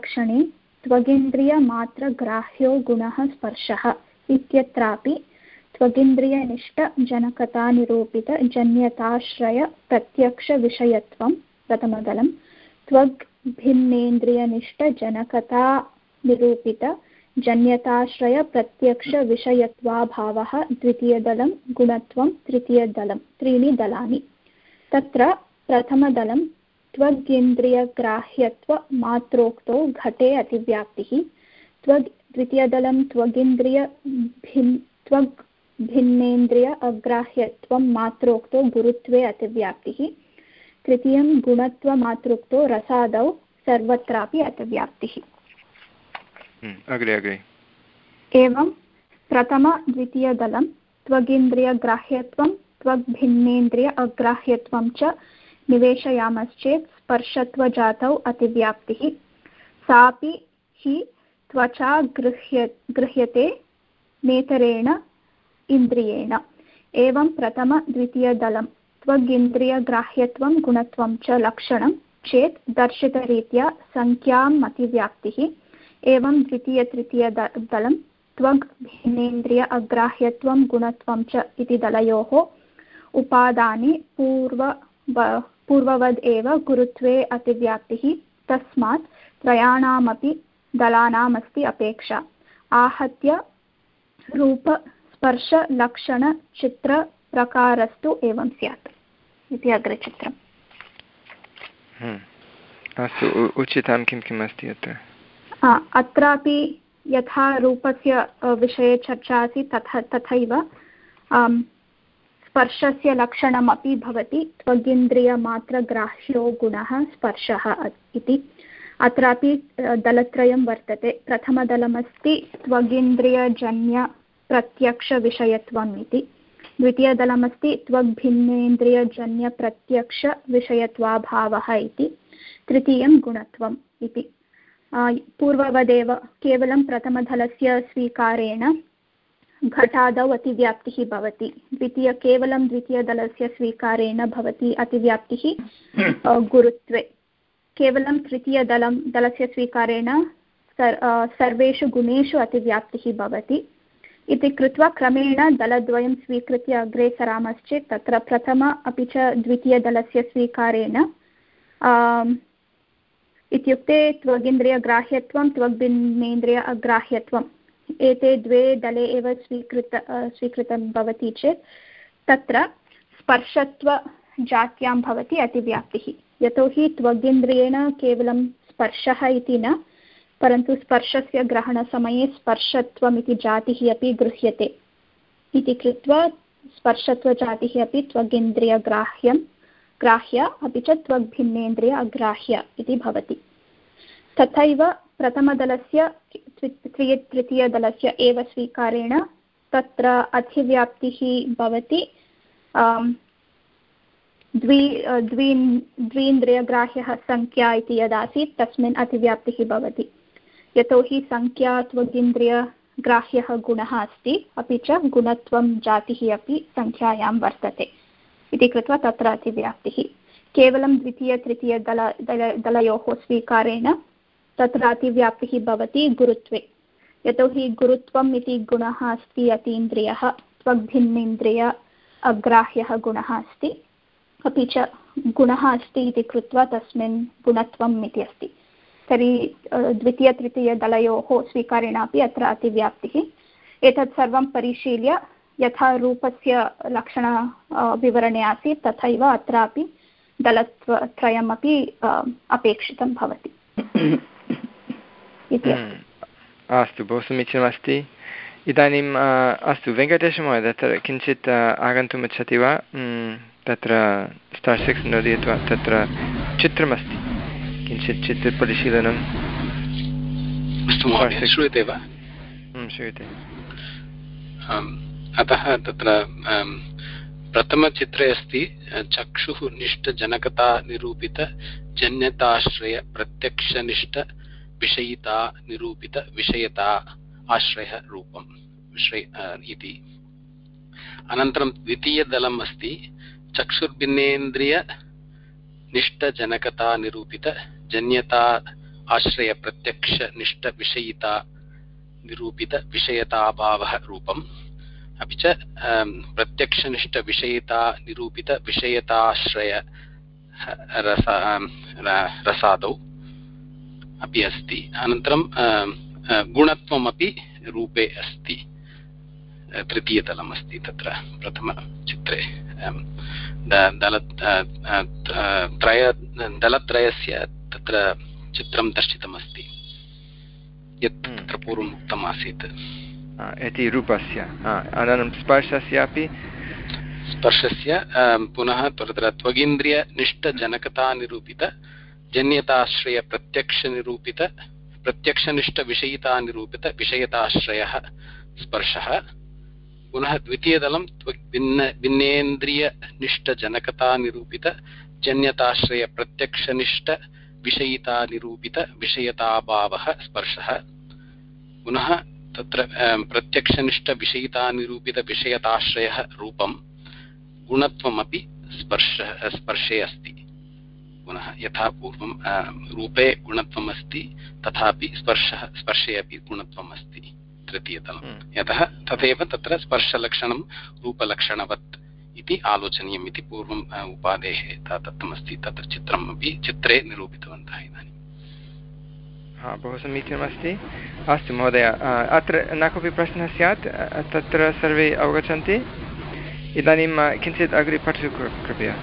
Speaker 7: स्पर्शलक्षणे त्वगिन्द्रियमात्रग्राह्यो गुणः स्पर्शः इत्यत्रापि त्वगिन्द्रियनिष्ठजनकतानिरूपितजन्यताश्रयप्रत्यक्षविषयत्वं प्रथमदलं त्वग् भिन्नेन्द्रियनिष्ठजनकतानिरूपितजन्यताश्रयप्रत्यक्षविषयत्वाभावः द्वितीयदलं गुणत्वं तृतीयदलं त्रीणि दलानि तत्र प्रथमदलं त्वगिन्द्रियग्राह्यत्वमात्रोक्तो घटे अतिव्याप्तिः त्वग् द्वितीयदलं त्वगिन्द्रिय भिन् त्वग् भिन्नेन्द्रिय अग्राह्यत्वं मात्रोक्तो गुरुत्वे अतिव्याप्तिः तृतीयं गुणत्वमात्रोक्तो रसादौ सर्वत्रापि अतिव्याप्तिः
Speaker 1: अग्रे अग्रे
Speaker 7: एवं प्रथम द्वितीयदलं त्वगिन्द्रियग्राह्यत्वं त्वग्भिन्नेन्द्रिय अग्राह्यत्वं च निवेशयामश्चेत् स्पर्शत्वजातौ अतिव्याप्तिः सापि हि त्वचा गृह्य गृह्यते नेतरेण इन्द्रियेण एवं प्रथम द्वितीयदलं त्वगिन्द्रियग्राह्यत्वं गुणत्वं च लक्षणं चेत् दर्शितरीत्या संख्याम् अतिव्याप्तिः एवं द्वितीयतृतीयदलं त्वग् भिन्नेन्द्रिय अग्राह्यत्वं गुणत्वं च इति दलयोः उपादाने पूर्व पूर्ववद् एव गुरुत्वे अतिव्याप्तिः तस्मात् त्रयाणामपि दलानामस्ति अपेक्षा आहत्य रूप स्पर्श लक्षण चित्र प्रकारस्तु एवं स्यात् इति अग्रे चित्रम्
Speaker 1: अस्तु उचितं किं किम् अस्ति अत्र
Speaker 7: अत्रापि यथा रूपस्य विषये चर्चा आसीत् तथा तथैव स्पर्शस्य लक्षणमपि भवति त्वगिन्द्रियमात्रग्राह्यो गुणः स्पर्शः इति अत्रापि दलत्रयं वर्तते प्रथमदलमस्ति त्वगिन्द्रियजन्यप्रत्यक्षविषयत्वम् इति द्वितीयदलमस्ति त्वग्भिन्नेन्द्रियजन्यप्रत्यक्षविषयत्वाभावः इति तृतीयं गुणत्वम् इति पूर्ववदेव केवलं प्रथमदलस्य स्वीकारेण घटादौ अतिव्याप्तिः भवति द्वितीय केवलं द्वितीयदलस्य स्वीकारेण भवति अतिव्याप्तिः गुरुत्वे केवलं तृतीयदलं दलस्य स्वीकारेण सर्वेषु गुणेषु अतिव्याप्तिः भवति इति कृत्वा क्रमेण दलद्वयं स्वीकृत्य अग्रे सरामश्चेत् तत्र प्रथम अपि च द्वितीयदलस्य स्वीकारेण इत्युक्ते त्वगिन्द्रियग्राह्यत्वं त्वग्भिन्नेन्द्रिय अग्राह्यत्वम् एते द्वे दले एव स्वीकृत स्वीकृतं भवति चेत् तत्र स्पर्शत्वजात्यां भवति अतिव्याप्तिः यतोहि त्वगिन्द्रियेण केवलं स्पर्शः इति न परन्तु स्पर्शस्य ग्रहणसमये स्पर्शत्वमिति जातिः अपि गृह्यते इति कृत्वा स्पर्शत्वजातिः अपि त्वगिन्द्रियग्राह्यं ग्राह्य अपि च त्वग्भिन्नेन्द्रिय अग्राह्य इति भवति तथैव प्रथमदलस्य तृतीयदलस्य एव स्वीकारेण तत्र अतिव्याप्तिः भवति द्वि द्वि द्वीन्द्रियग्राह्यः संख्या इति यदासीत् तस्मिन् अतिव्याप्तिः भवति यतोहि संख्या त्वगिन्द्रियग्राह्यः गुणः अस्ति अपि च गुणत्वं जातिः अपि संख्यायां वर्तते इति कृत्वा तत्र अतिव्याप्तिः केवलं द्वितीयतृतीयदल दल दलयोः स्वीकारेण तत्र अतिव्याप्तिः भवति गुरुत्वे यतोहि गुरुत्वम् इति गुणः अस्ति अतीन्द्रियः त्वग्भिन्नेन्द्रिय अग्राह्यः गुणः अस्ति अपि च गुणः अस्ति इति कृत्वा तस्मिन् गुणत्वम् इति अस्ति तर्हि द्वितीयतृतीयदलयोः स्वीकारेणापि अत्र अतिव्याप्तिः एतत् सर्वं परिशील्य यथा रूपस्य लक्षण विवरणे आसीत् तथैव अत्रापि दलत्रयमपि अपेक्षितं भवति
Speaker 1: अस्तु बहु समीचीनमस्ति इदानीम् अस्तु वेङ्कटेशमहोदय तत्र किञ्चित् आगन्तुम् इच्छति वा तत्र स्टार् सिक्स् नोदयित्वा तत्र चित्रमस्ति किञ्चित् चित्रपरिशीलनम्
Speaker 6: श्रूयते वा
Speaker 1: श्रूयते
Speaker 6: अतः तत्र प्रथमचित्रे अस्ति चक्षुः निष्ठजनकता निरूपित जन्यताश्रय प्रत्यक्षनिष्ठ विषयिता निरूपित विषयता आश्रयः रूपं विषय इति अनन्तरं द्वितीयदलम् अस्ति चक्षुर्भिन्नेन्द्रिय निष्ठजनकता निरूपित जन्यता आश्रय प्रत्यक्षनिष्ठ विषयिता निरूपित विषयताभावः रूपम् अपि च प्रत्यक्षनिष्ठविषयिता निरूपितविषयताश्रय रस रसादौ अपि अस्ति। अनन्तरं गुणत्वमपि रूपे अस्ति, तृतीयतलम् अस्ति तत्र प्रथमचित्रे। दल त्रय दलत्रयस्य तत्र चित्रं दर्शितमस्ति यत् तत्र पूर्वम् उक्तम् आसीत्
Speaker 1: इति रूपस्य। अनन्तरं स्पर्शस्यापि
Speaker 6: स्पर्शस्य पुनः तत्र त्वगिन्द्रियनिष्ठजनकतानिरूपित जन्यताश्रय प्रत्यक्षनिरूपित प्रत्यक्षनिष्ठविषयितानिरूपित विषयताश्रयः स्पर्शः। पुनः द्वितीयदलं भिन्न भिन्नेन्द्रियनिष्ठजनकतानिरूपित जन्यताश्रय प्रत्यक्षनिष्ठविषयितानिरूपित विषयताभावः स्पर्शः। पुनः तत्र प्रत्यक्षनिष्ठविषयितानिरूपित विषयताश्रयः रूपं। गुणत्वमपि स्पर्श स्पर्शे अस्ति। पुनः यथा पूर्वं रूपे गुणत्वम् अस्ति तथापि स्पर्शः स्पर्शे अपि गुणत्वम् अस्ति तृतीयतलं। यतः तथैव तत्र स्पर्शलक्षणं रूपलक्षणवत् इति आलोचनीयम् इति पूर्वम् उपादेः दत्तमस्ति। तत्र चित्रम् अपि चित्रे निरूपितवन्तः इदानीं।
Speaker 1: हा, बहु समीचीनमस्ति। अस्तु महोदय, अत्र न कोऽपि प्रश्नः स्यात्? तत्र सर्वे अवगच्छन्ति? इदानीं किञ्चित् अग्रे पठतु कृपया।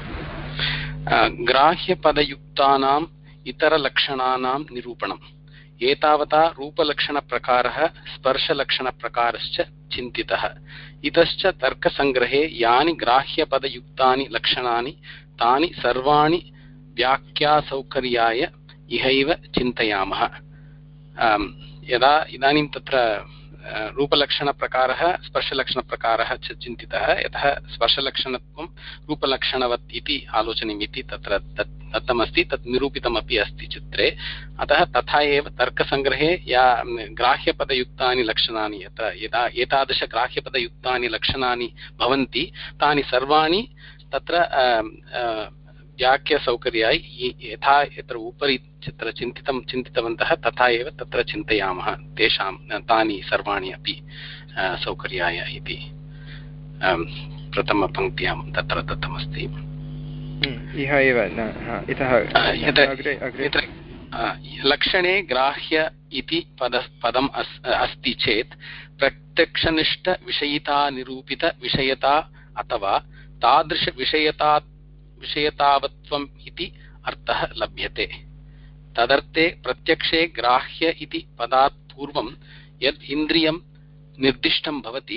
Speaker 6: ग्राह्यपदयुक्तानाम् इतरलक्षणानां निरूपणम्। एतावता रूपलक्षणप्रकारः स्पर्शलक्षणप्रकारश्च चिन्तितः। इतश्च तर्कसङ्ग्रहे यानि ग्राह्यपदयुक्तानि लक्षणानि तानि सर्वाणि व्याख्यासौकर्याय इहैव चिन्तयामः। यदा इदानीं तत्र रूपलक्षणप्रकारः स्पर्शलक्षणप्रकारः च चिन्तितः, यतः स्पर्शलक्षणत्वं रूपलक्षणवत् इति आलोचनीयम् इति तत्र दत्तमस्ति, तत् निरूपितमपि अस्ति चित्रे। अतः तथा एव तर्कसङ्ग्रहे या ग्राह्यपदयुक्तानि लक्षणानि यत्र यदा एतादृशग्राह्यपदयुक्तानि लक्षणानि भवन्ति तानि सर्वाणि तत्र व्याख्यासौकर्याय यथा यत्र उपरि चित्र चिन्तितं चिन्तितवन्तः तथा एव तत्र चिन्तयामः तेषां तानि सर्वाणि अपि सौकर्याय इति प्रथमपङ्क्त्यां तत्र दत्तमस्ति।
Speaker 1: इह एव
Speaker 6: लक्षणे ग्राह्य इति पद पदम् अस्ति चेत् प्रत्यक्षनिष्ठविषयितानिरूपितविषयता अथवा तादृशविषयता विषयतावत्वम् इति अर्थः लभ्यते। तदर्थे प्रत्यक्षे ग्राह्य इति पदात् पूर्वं यद् इन्द्रियं निर्दिष्टं भवति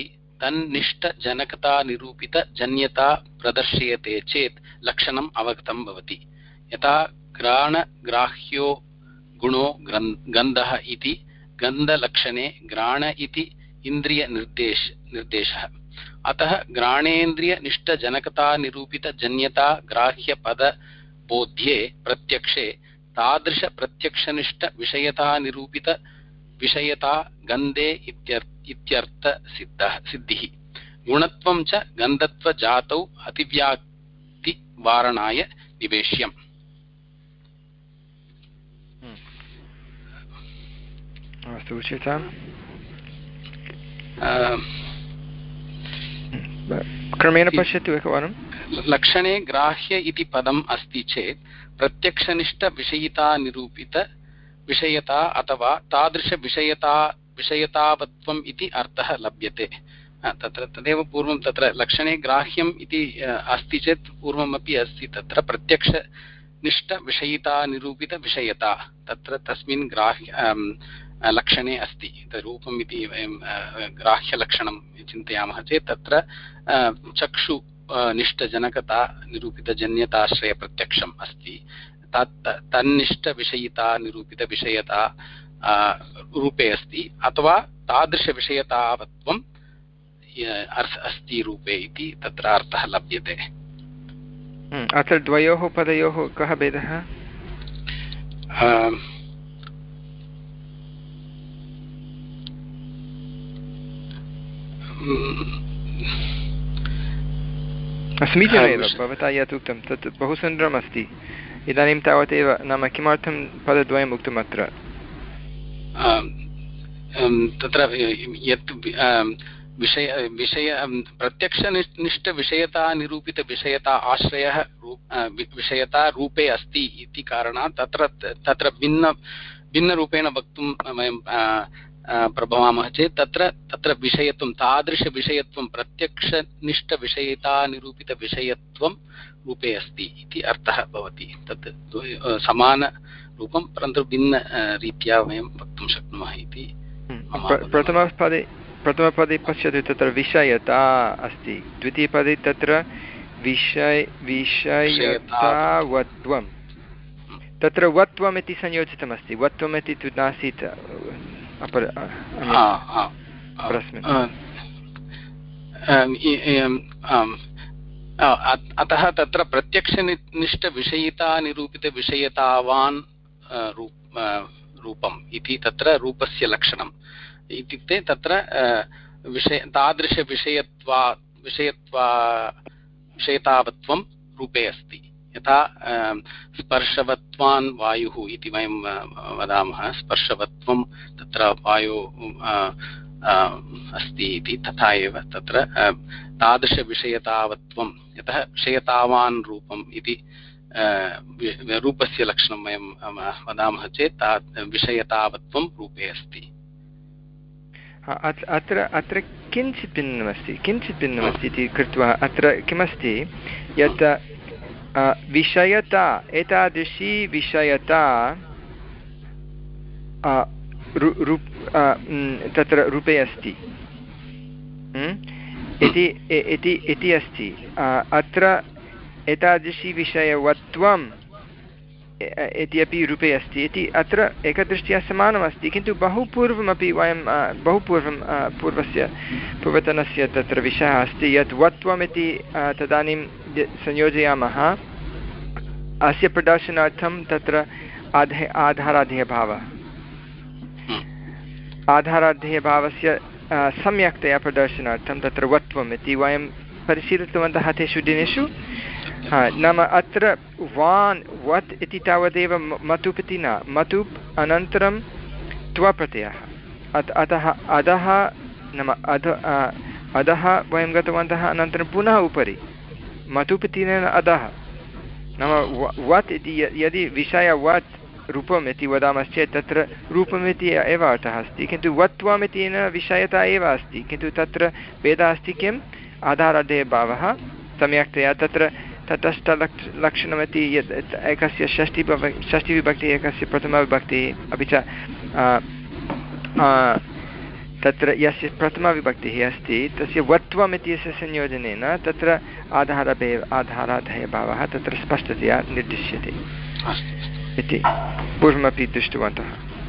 Speaker 6: तन्निष्ठजनकतानिरूपितजन्यता प्रदर्श्यते चेत् लक्षणम् अवगतं भवति। यथा घ्राणग्राह्यो गुणो गन्धः इति गन्धलक्षणे घ्राण इति इन्द्रियनिर्देश निर्देशः। अतः घ्राणेन्द्रियनिष्ठजनकतानिरूपितजन्यता ग्राह्यपदबोध्ये प्रत्यक्षे तादृशप्रत्यक्षनिष्ठविषयतानिरूपितविषयता गन्धे इत्यर्थ सिद्धः सिद्धिः। गुणत्वं च गन्धत्वजातौ अतिव्याप्तिवारणाय निवेश्यम्।
Speaker 1: क्रमेण पश्यतु एकवारं।
Speaker 6: लक्षणे ग्राह्य इति पदम् अस्ति चेत् प्रत्यक्षनिष्ठविषयितानिरूपित विषयता अथवा तादृशविषयता विषयतावत्वम् इति अर्थः लभ्यते। तत्र तदेव पूर्वं तत्र लक्षणे ग्राह्यम् इति अस्ति चेत् पूर्वमपि अस्ति तत्र प्रत्यक्षनिष्ठविषयितानिरूपितविषयता तत्र तस्मिन् ग्राह्य लक्षणे अस्ति। रूपम् इति वयं ग्राह्यलक्षणं चिन्तयामः चेत् तत्र चक्षु निष्ठजनकता निरूपितजन्यताश्रयप्रत्यक्षम् अस्ति। तत् तन्निष्ठविषयिता निरूपितविषयता रूपे अस्ति अथवा तादृशविषयतावत्वम् अस्ति रूपे इति तत्र अर्थः लभ्यते।
Speaker 1: अत्र द्वयोः पदयोः कः भेदः? समीचीनमेव भवता यत् उक्तं तत् बहु सुन्दरम् अस्ति। इदानीं तावदेव नाम किमर्थं पदद्वयम् उक्तम् अत्र?
Speaker 6: तत्र यत् विषय विषय प्रत्यक्षनिष्ठविषयता निरूपितविषयता आश्रयः विषयता रूपे अस्ति इति कारणात् तत्र तत्र भिन्न भिन्नरूपेण वक्तुं वयं प्रभवामः चेत् तत्र तत्र विषयत्वं तादृशविषयत्वं प्रत्यक्षनिष्ठविषयता निरूपितविषयत्वं रूपे अस्ति इति अर्थः भवति। तत् समानरूपं परन्तु भिन्नरीत्या वयं वक्तुं शक्नुमः इति
Speaker 1: प्रथमपदे प्रथमपदे पश्यतु तत्र विषयता अस्ति, द्वितीयपदे तत्र विषय विषयतावत्वं, तत्र वत्वम् इति संयोजितमस्ति, वत्वम् इति तु नासीत् परस्मिन्।
Speaker 6: अतः तत्र प्रत्यक्षनिष्ठविषयिता निरूपितविषयतावान् रूपम् इति तत्र रूपस्य लक्षणम् इत्युक्ते तत्र विषय तादृशविषयत्वा विषयत्वा विषयतावत्वं रूपे अस्ति। यथा स्पर्शवत्वान् वायुः इति वयं वदामः, स्पर्शवत्वं तत्र वायो अस्ति इति, तथा एव तत्र तादृशविषयतावत्वं यतः विषयतावान् रूपम् इति रूपस्य लक्षणं वयं वदामः चेत् ता विषयतावत्वं रूपे अस्ति।
Speaker 1: अत्र अत्र किञ्चित् भिन्नमस्ति किञ्चित् भिन्नमस्ति इति कृत्वा अत्र किमस्ति यत् विषयता एतादृशी विषयता तत्र रूपे अस्ति इति अस्ति। अत्र एतादृशी विषयवत्वं इति अपि रूपे अस्ति इति अत्र एकदृष्ट्या समानमस्ति, किन्तु बहु पूर्वमपि वयं बहु पूर्वं पूर्वस्य पूर्वतनस्य तत्र विषयः अस्ति यत् वत्वमिति तदानीं संयोजयामः अस्य प्रदर्शनार्थं तत्र आधे आधाराध्यभावः आधाराध्यभावस्य सम्यक्तया प्रदर्शनार्थं तत्र वत्वम् इति वयं परिशीलितवन्तः तेषु दिनेषु। नाम अत्र वान् वत् इति तावदेव मतुप् इति न, मतुप् अनन्तरं त्वप्रत्ययः, अतः अधः नाम अध अधः वयं गतवन्तः अनन्तरं पुनः उपरि मतुप् इति अधः, नाम वत् इति यदि विषयवत् रूपम् इति वदामश्चेत् तत्र रूपमिति एव अर्थः अस्ति, किन्तु वत्वम् इति विषयता एव अस्ति, किन्तु तत्र भेदः अस्ति किम् आधाराध्यभावः सम्यक्तया तत्र तटस्थलक् लक्षणमिति यत् एकस्य षष्ठी षष्ठीविभक्तिः एकस्य प्रथमविभक्तिः अपि च तत्र यस्य प्रथमविभक्तिः अस्ति तस्य वत्वम् इत्यस्य संयोजनेन तत्र आधारभे आधाराध्यभावः तत्र स्पष्टतया निर्दिश्यते इति पूर्वमपि दृष्टवन्तः।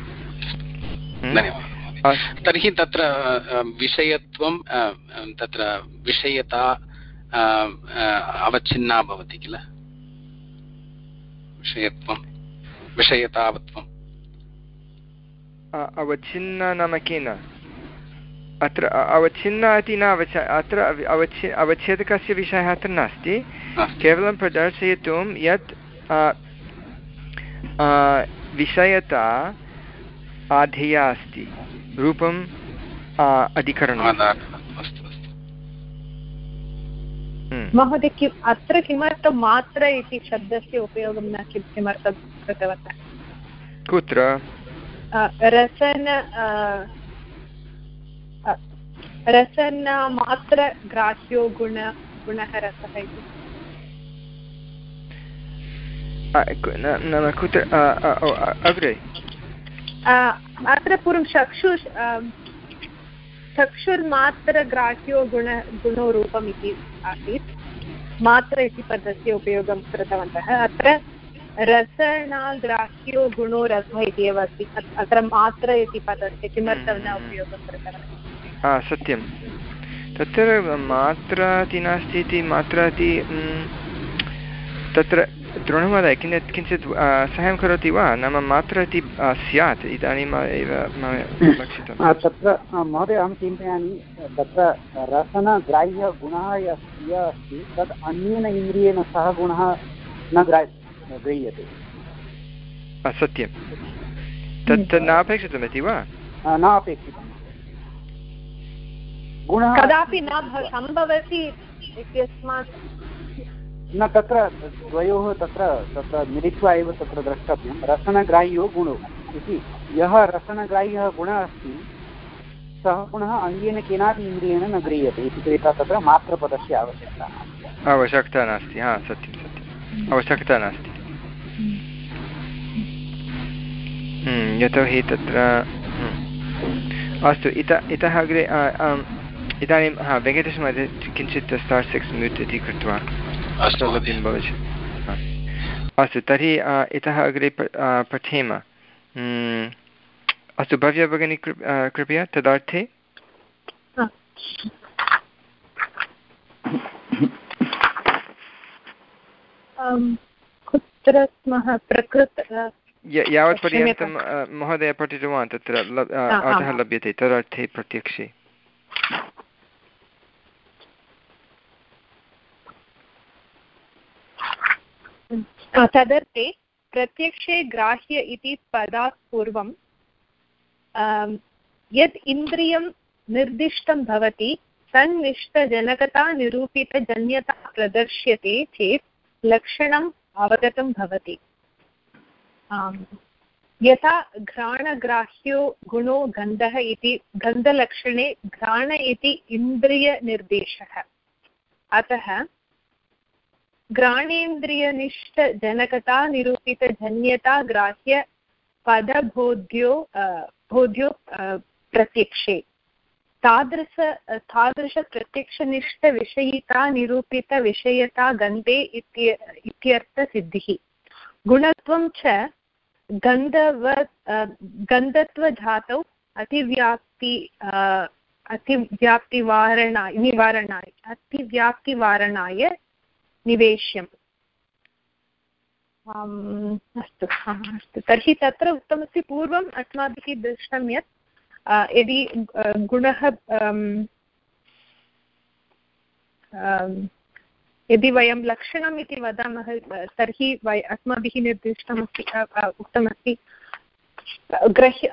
Speaker 6: तर्हि तत्र विषयत्वं तत्र विषयता अवच्छिन्ना भवति किल, विषयत्वं विषयतावत्वम्
Speaker 1: अवच्छिन्ना नाम केन? अत्र अवच्छिन्ना इति न अवच अत्र अवच्छि अवच्छेदकस्य विषयः अत्र नास्ति, केवलं प्रदर्शयितुं यत् विषयता आधेया अस्ति, रूपम् अधिकरणम्।
Speaker 4: महोदय किम् अत्र किमर्थं मात्र इति शब्दस्य उपयोगं न किमर्थं कृतवन्तः?
Speaker 1: कुत्र?
Speaker 4: रसन रसन मात्र ग्राह्यो गुण गुणः रसः इति
Speaker 1: नाम कुत्र अग्रे?
Speaker 4: अत्र पूर्वं चक्षु चक्षुर्मात्रग्राह्यो गुण गुणो रूपम् इति आसीत्, मात्र इति पदस्य उपयोगं कृतवन्तः। अत्र रसनाग्राह्यो गुणो रसः इति एव अस्ति, अत्र मात्र इति पदस्य किमर्थं न उपयोगं कृतवन्तः?
Speaker 1: सत्यं, तत्र मात्र इति नास्ति इति मात्र इति तत्र द्रोणमहोदय किञ्चित् किञ्चित् सहायं करोति वा? नाम मात्र इति स्यात् इदानीम् एव लक्षितं।
Speaker 3: तत्र महोदय अहं चिन्तयामि तत्र रसनग्राह्यगुणः यः अस्ति तद् अन्येन इन्द्रियेण सह गुणः न ग्राह्य गृह्यते।
Speaker 1: सत्यं, तत् नापेक्षितमिति वा?
Speaker 3: न अपेक्षितं। गुणः
Speaker 4: कदापि न सम्भवति इत्यस्मात्
Speaker 3: न तत्र द्वयोः तत्र तत्र मिलित्वा एव तत्र द्रष्टव्यं रसनग्राह्यो गुणो इति। यः रसनग्राह्यः गुणः अस्ति सः पुनः अङ्गेन केनापि इन्द्रियेण न गृह्यते इति कृत्वा तत्र मात्रपदस्य आवश्यकता
Speaker 1: आवश्यकता नास्ति। हा सत्यं सत्यम् आवश्यकता नास्ति यतोहि तत्र अस्तु इत इतः अग्रे इदानीं हा वेङ्कटेशमहोदय किञ्चित् स्टार् सिक्स् म्यूट् इति कृत्वा सौलभ्यं भवति। अस्तु तर्हि इतः अग्रे पठेम। अस्तु भव्या भगिनी कृपया तदर्थे।
Speaker 4: कुत्र स्मः प्रकृत
Speaker 1: यावत् पर्यन्तं महोदय पठितवान् तत्र अर्थः लभ्यते तदर्थे प्रत्यक्षे।
Speaker 4: तदर्थे प्रत्यक्षे ग्राह्य इति पदात् पूर्वं यत् इन्द्रियं निर्दिष्टं भवति तन्निष्ठजनकता निरूपितजन्यता प्रदर्श्यते चेत् लक्षणम् अवगतं भवति। यथा घ्राणग्राह्यो गुणो गन्धः इति गन्धलक्षणे घ्राण इति इन्द्रियनिर्देशः। अतः घ्राणेन्द्रियनिष्ठजनकता निरूपितजन्यता ग्राह्य पदबोध्यो बोध्यो प्रत्यक्षे तादृश तादृशप्रत्यक्षनिष्ठविषयिता निरूपितविषयता गन्धे इत्यर्थसिद्धिः। गुणत्वं च गन्धवत् गन्धत्वजातौ अतिव्याप्ति अतिव्याप्तिवारणाय निवारणाय अतिव्याप्तिवारणाय निवेश्यम्। अस्तु अस्तु तर्हि तत्र उक्तमस्ति पूर्वम् अस्माभिः दृष्टं यत् यदि गुणः यदि वयं लक्षणम् इति वदामः तर्हि वय अस्माभिः निर्दिष्टमस्ति उक्तमस्ति ग्राह्य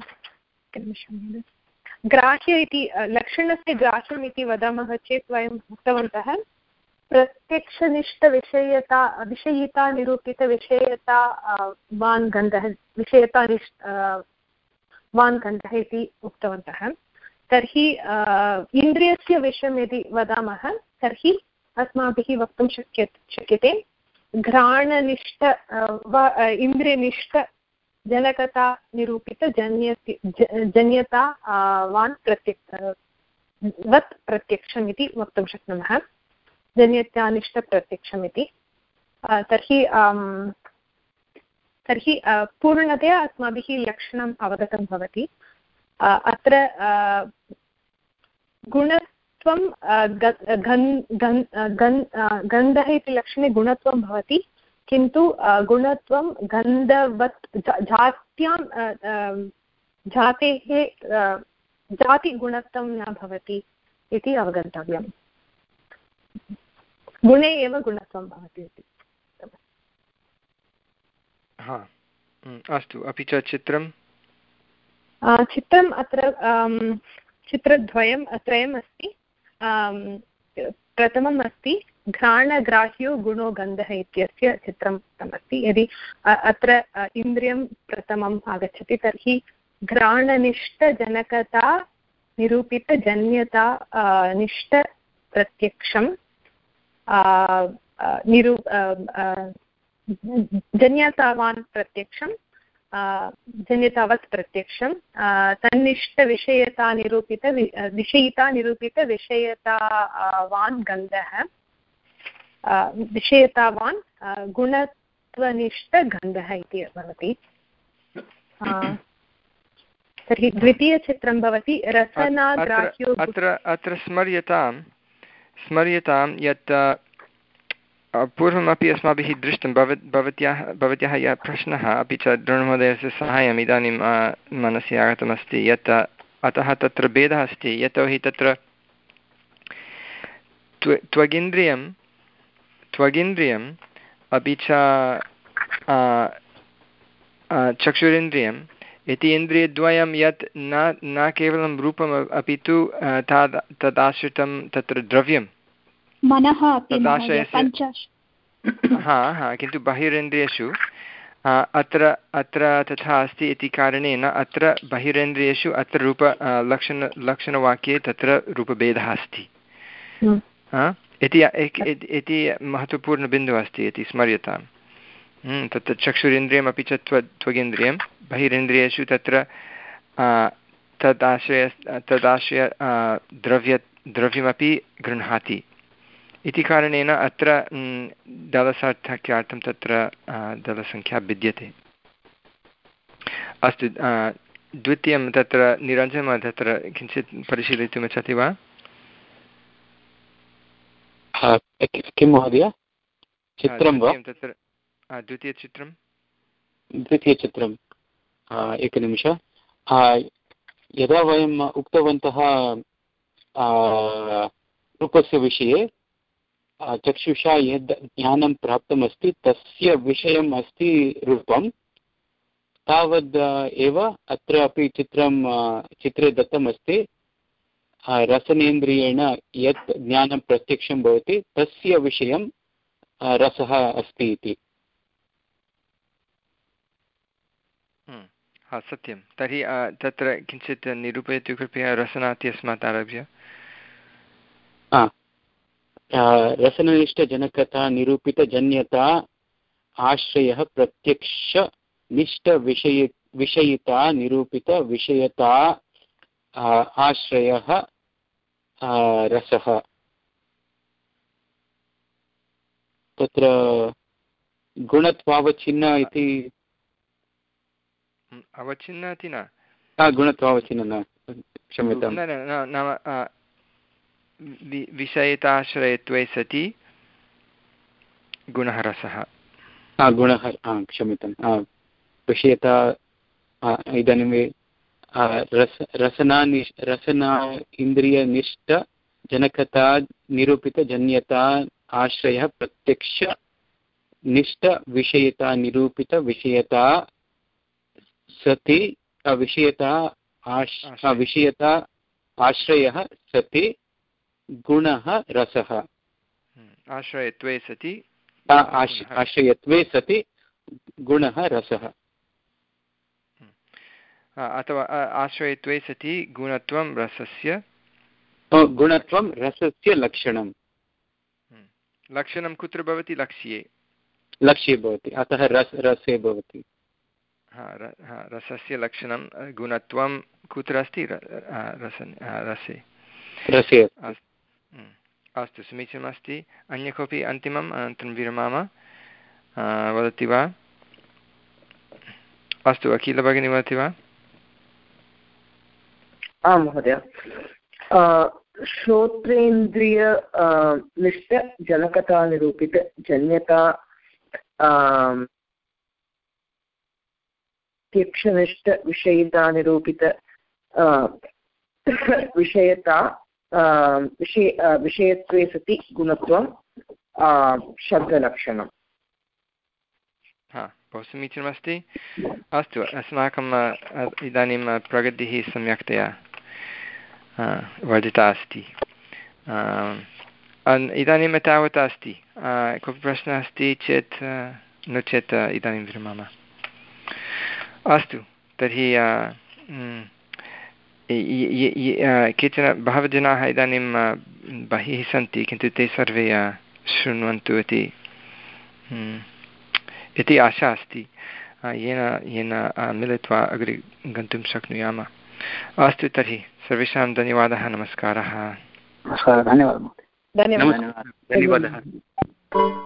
Speaker 4: ग्राह्य इति लक्षणस्य ग्राह्यम् इति वदामः चेत् वयम् उक्तवन्तः प्रत्यक्षनिष्ठविषयता विषयिता निरूपितविषयता वान् गन्धः विषयता वान् गन्धः इति उक्तवन्तः। तर्हि इन्द्रियस्य विषयं यदि वदामः तर्हि अस्माभिः वक्तुं शक्यते शक्यते घ्राणनिष्ठ इन्द्रियनिष्ठ जनकता निरूपितजन्य जन्यता वान् प्रत्यक्ष वत् प्रत्यक्षम् इति वक्तुं शक्नुमः जन्यतानिष्ठप्रत्यक्षमिति। तर्हि तर्हि पूर्णतया अस्माभिः लक्षणम् अवगतं भवति। अत्र गुणत्वं गन्धः इति लक्षणे गुणत्वं भवति किन्तु गुणत्वं गन्धवत् जात्यां जातेः जातिगुणत्वं न भवति इति अवगन्तव्यम्। गुणे एव गुणत्वं भवति इति।
Speaker 1: हा अस्तु अपि च चित्रं
Speaker 4: चित्रम् अत्र चित्रद्वयम् त्रयम् अस्ति। प्रथमम् अस्ति घ्राणग्राह्यो गुणो गन्धः इत्यस्य चित्रम् अस्ति। यदि अत्र इन्द्रियं प्रथमम् आगच्छति तर्हि घ्राणनिष्ठजनकता निरूपितजन्यता निष्ठप्रत्यक्षं निरू जन्यतावान् प्रत्यक्षं जन्यतावत् प्रत्यक्षं तन्निष्ठविषयता निरूपित विषयिता निरूपितविषयतावान् गन्धः विषयतावान् गुणत्वनिष्ठगन्धः इति भवति। तर्हि द्वितीयचित्रं भवति रसनाग्राह्यो।
Speaker 1: अत्र अत्र स्मर्यतां स्मर्यतां यत् पूर्वमपि अस्माभिः दृष्टं भवत् भवत्याः भवत्याः यः प्रश्नः अपि च द्रोणमहोदयस्य साहाय्यम् इदानीं मनसि आगतमस्ति यत् अतः तत्र भेदः अस्ति यतोहि तत्र त्व त्वगिन्द्रियं त्वगिन्द्रियम् अपि च चक्षुरिन्द्रियं इति इन्द्रियद्वयं यत् न न केवलं रूपम् अपि तु तद् तदाश्रितं तत्र द्रव्यं तदाश्रयस्य हा हा किन्तु बहिरेन्द्रियेषु अत्र अत्र तथा अस्ति इति कारणेन अत्र बहिरेन्द्रियेषु अत्र रूप लक्षण लक्षणवाक्ये तत्र रूपभेदः अस्ति इति इति महत्त्वपूर्णबिन्दुः अस्ति इति स्मर्यताम्। तत्र चक्षुरिन्द्रियमपि च त्व त्वगिन्द्रियं बहिरेन्द्रियेषु तत्र तदाश्रय तदाश्रय द्रव्य द्रव्यमपि गृह्णाति इति कारणेन अत्र दलसार्थक्यार्थं तत्र दलसङ्ख्या भिद्यते। अस्तु, द्वितीयं तत्र निरञ्जनं तत्र किञ्चित् परिशीलयितुम् इच्छति वा?
Speaker 2: किं महोदय चित्रं वा?
Speaker 1: तत्र द्वितीयचित्रं
Speaker 2: द्वितीयचित्रं एकनिमिष। यदा वयम् उक्तवन्तः रूपस्य विषये चक्षुषा यद् ज्ञानं प्राप्तमस्ति तस्य विषयम् अस्ति रूपं, तावद् एव अत्र अपि चित्रं चित्रे दत्तमस्ति। रसनेन्द्रियेण यत् ज्ञानं प्रत्यक्षं भवति तस्य विषयं रसः अस्ति इति।
Speaker 1: हा सत्यं। तर्हि तत्र किञ्चित् निरूपयतु कृपया रसनात् यस्मात् आरभ्य।
Speaker 2: रसननिष्ठजनकता निरूपितजन्यता आश्रयः प्रत्यक्षनिष्ठविषय विषयिता निरूपितविषयता आश्रयः रसः। तत्र गुणत्वावच्छिन्न इति
Speaker 1: अवच्छिन्न इति न
Speaker 2: गुणत्वावच्छिन्न न क्षम्यतां
Speaker 1: नाम विषयिताश्रयत्वे सति गुणः रसः
Speaker 2: गुणः क्षम्यतां विषयता इदानीं रस रसना रसना इन्द्रियनिष्ठ जनकता निरूपितजन्यता आश्रयः प्रत्यक्ष निष्ठ विषयता निरूपितविषयता सति विषयता विषयता आश्रयः सति गुणः रसः।
Speaker 1: आश्रयत्वे सति
Speaker 2: आश्रयत्वे सति गुणः रसः
Speaker 1: अथवा आश्रयत्वे सति गुणत्वं रसस्य
Speaker 2: गुणत्वं रसस्य लक्षणं।
Speaker 1: लक्षणं कुत्र भवति? लक्ष्ये
Speaker 2: लक्ष्ये भवति, अतः रस रसे भवति।
Speaker 1: रसस्य लक्षणं गुणत्वं कुत्र अस्ति? रसे
Speaker 2: रसे।
Speaker 1: अस्तु, समीचीनमस्ति। अन्य कोऽपि अन्तिमम् अनन्तरं विरमाम वदति वा? अस्तु, अखिल भगिनी वदति वा?
Speaker 5: आं महोदय। श्रोत्रेन्द्रिय निष्ठ जनकता निरूपित जन्यता प्रत्यक्षनिष्ठ विषयिता निरूपित विषयता विषय विषयत्वे सति गुणत्वं शब्दलक्षणम्।
Speaker 1: हा, बहु समीचीनमस्ति। अस्तु, अस्माकम् इदानीं प्रगतिः सम्यक्तया वर्धिता अस्ति। इदानीं तावत् अस्ति। कोऽपि प्रश्नः अस्ति चेत्, नो चेत् इदानीं विरमामः। अस्तु, तर्हि केचन बहवः जनाः इदानीं बहिः सन्ति, किन्तु ते सर्वे शृण्वन्तु इति इति आशा अस्ति, येन येन मिलित्वा अग्रे गन्तुं शक्नुयाम। अस्तु, तर्हि सर्वेषां धन्यवादः, नमस्कारः।
Speaker 2: नमस्कारः, धन्यवादः।
Speaker 5: धन्यवादः।
Speaker 2: धन्यवादः।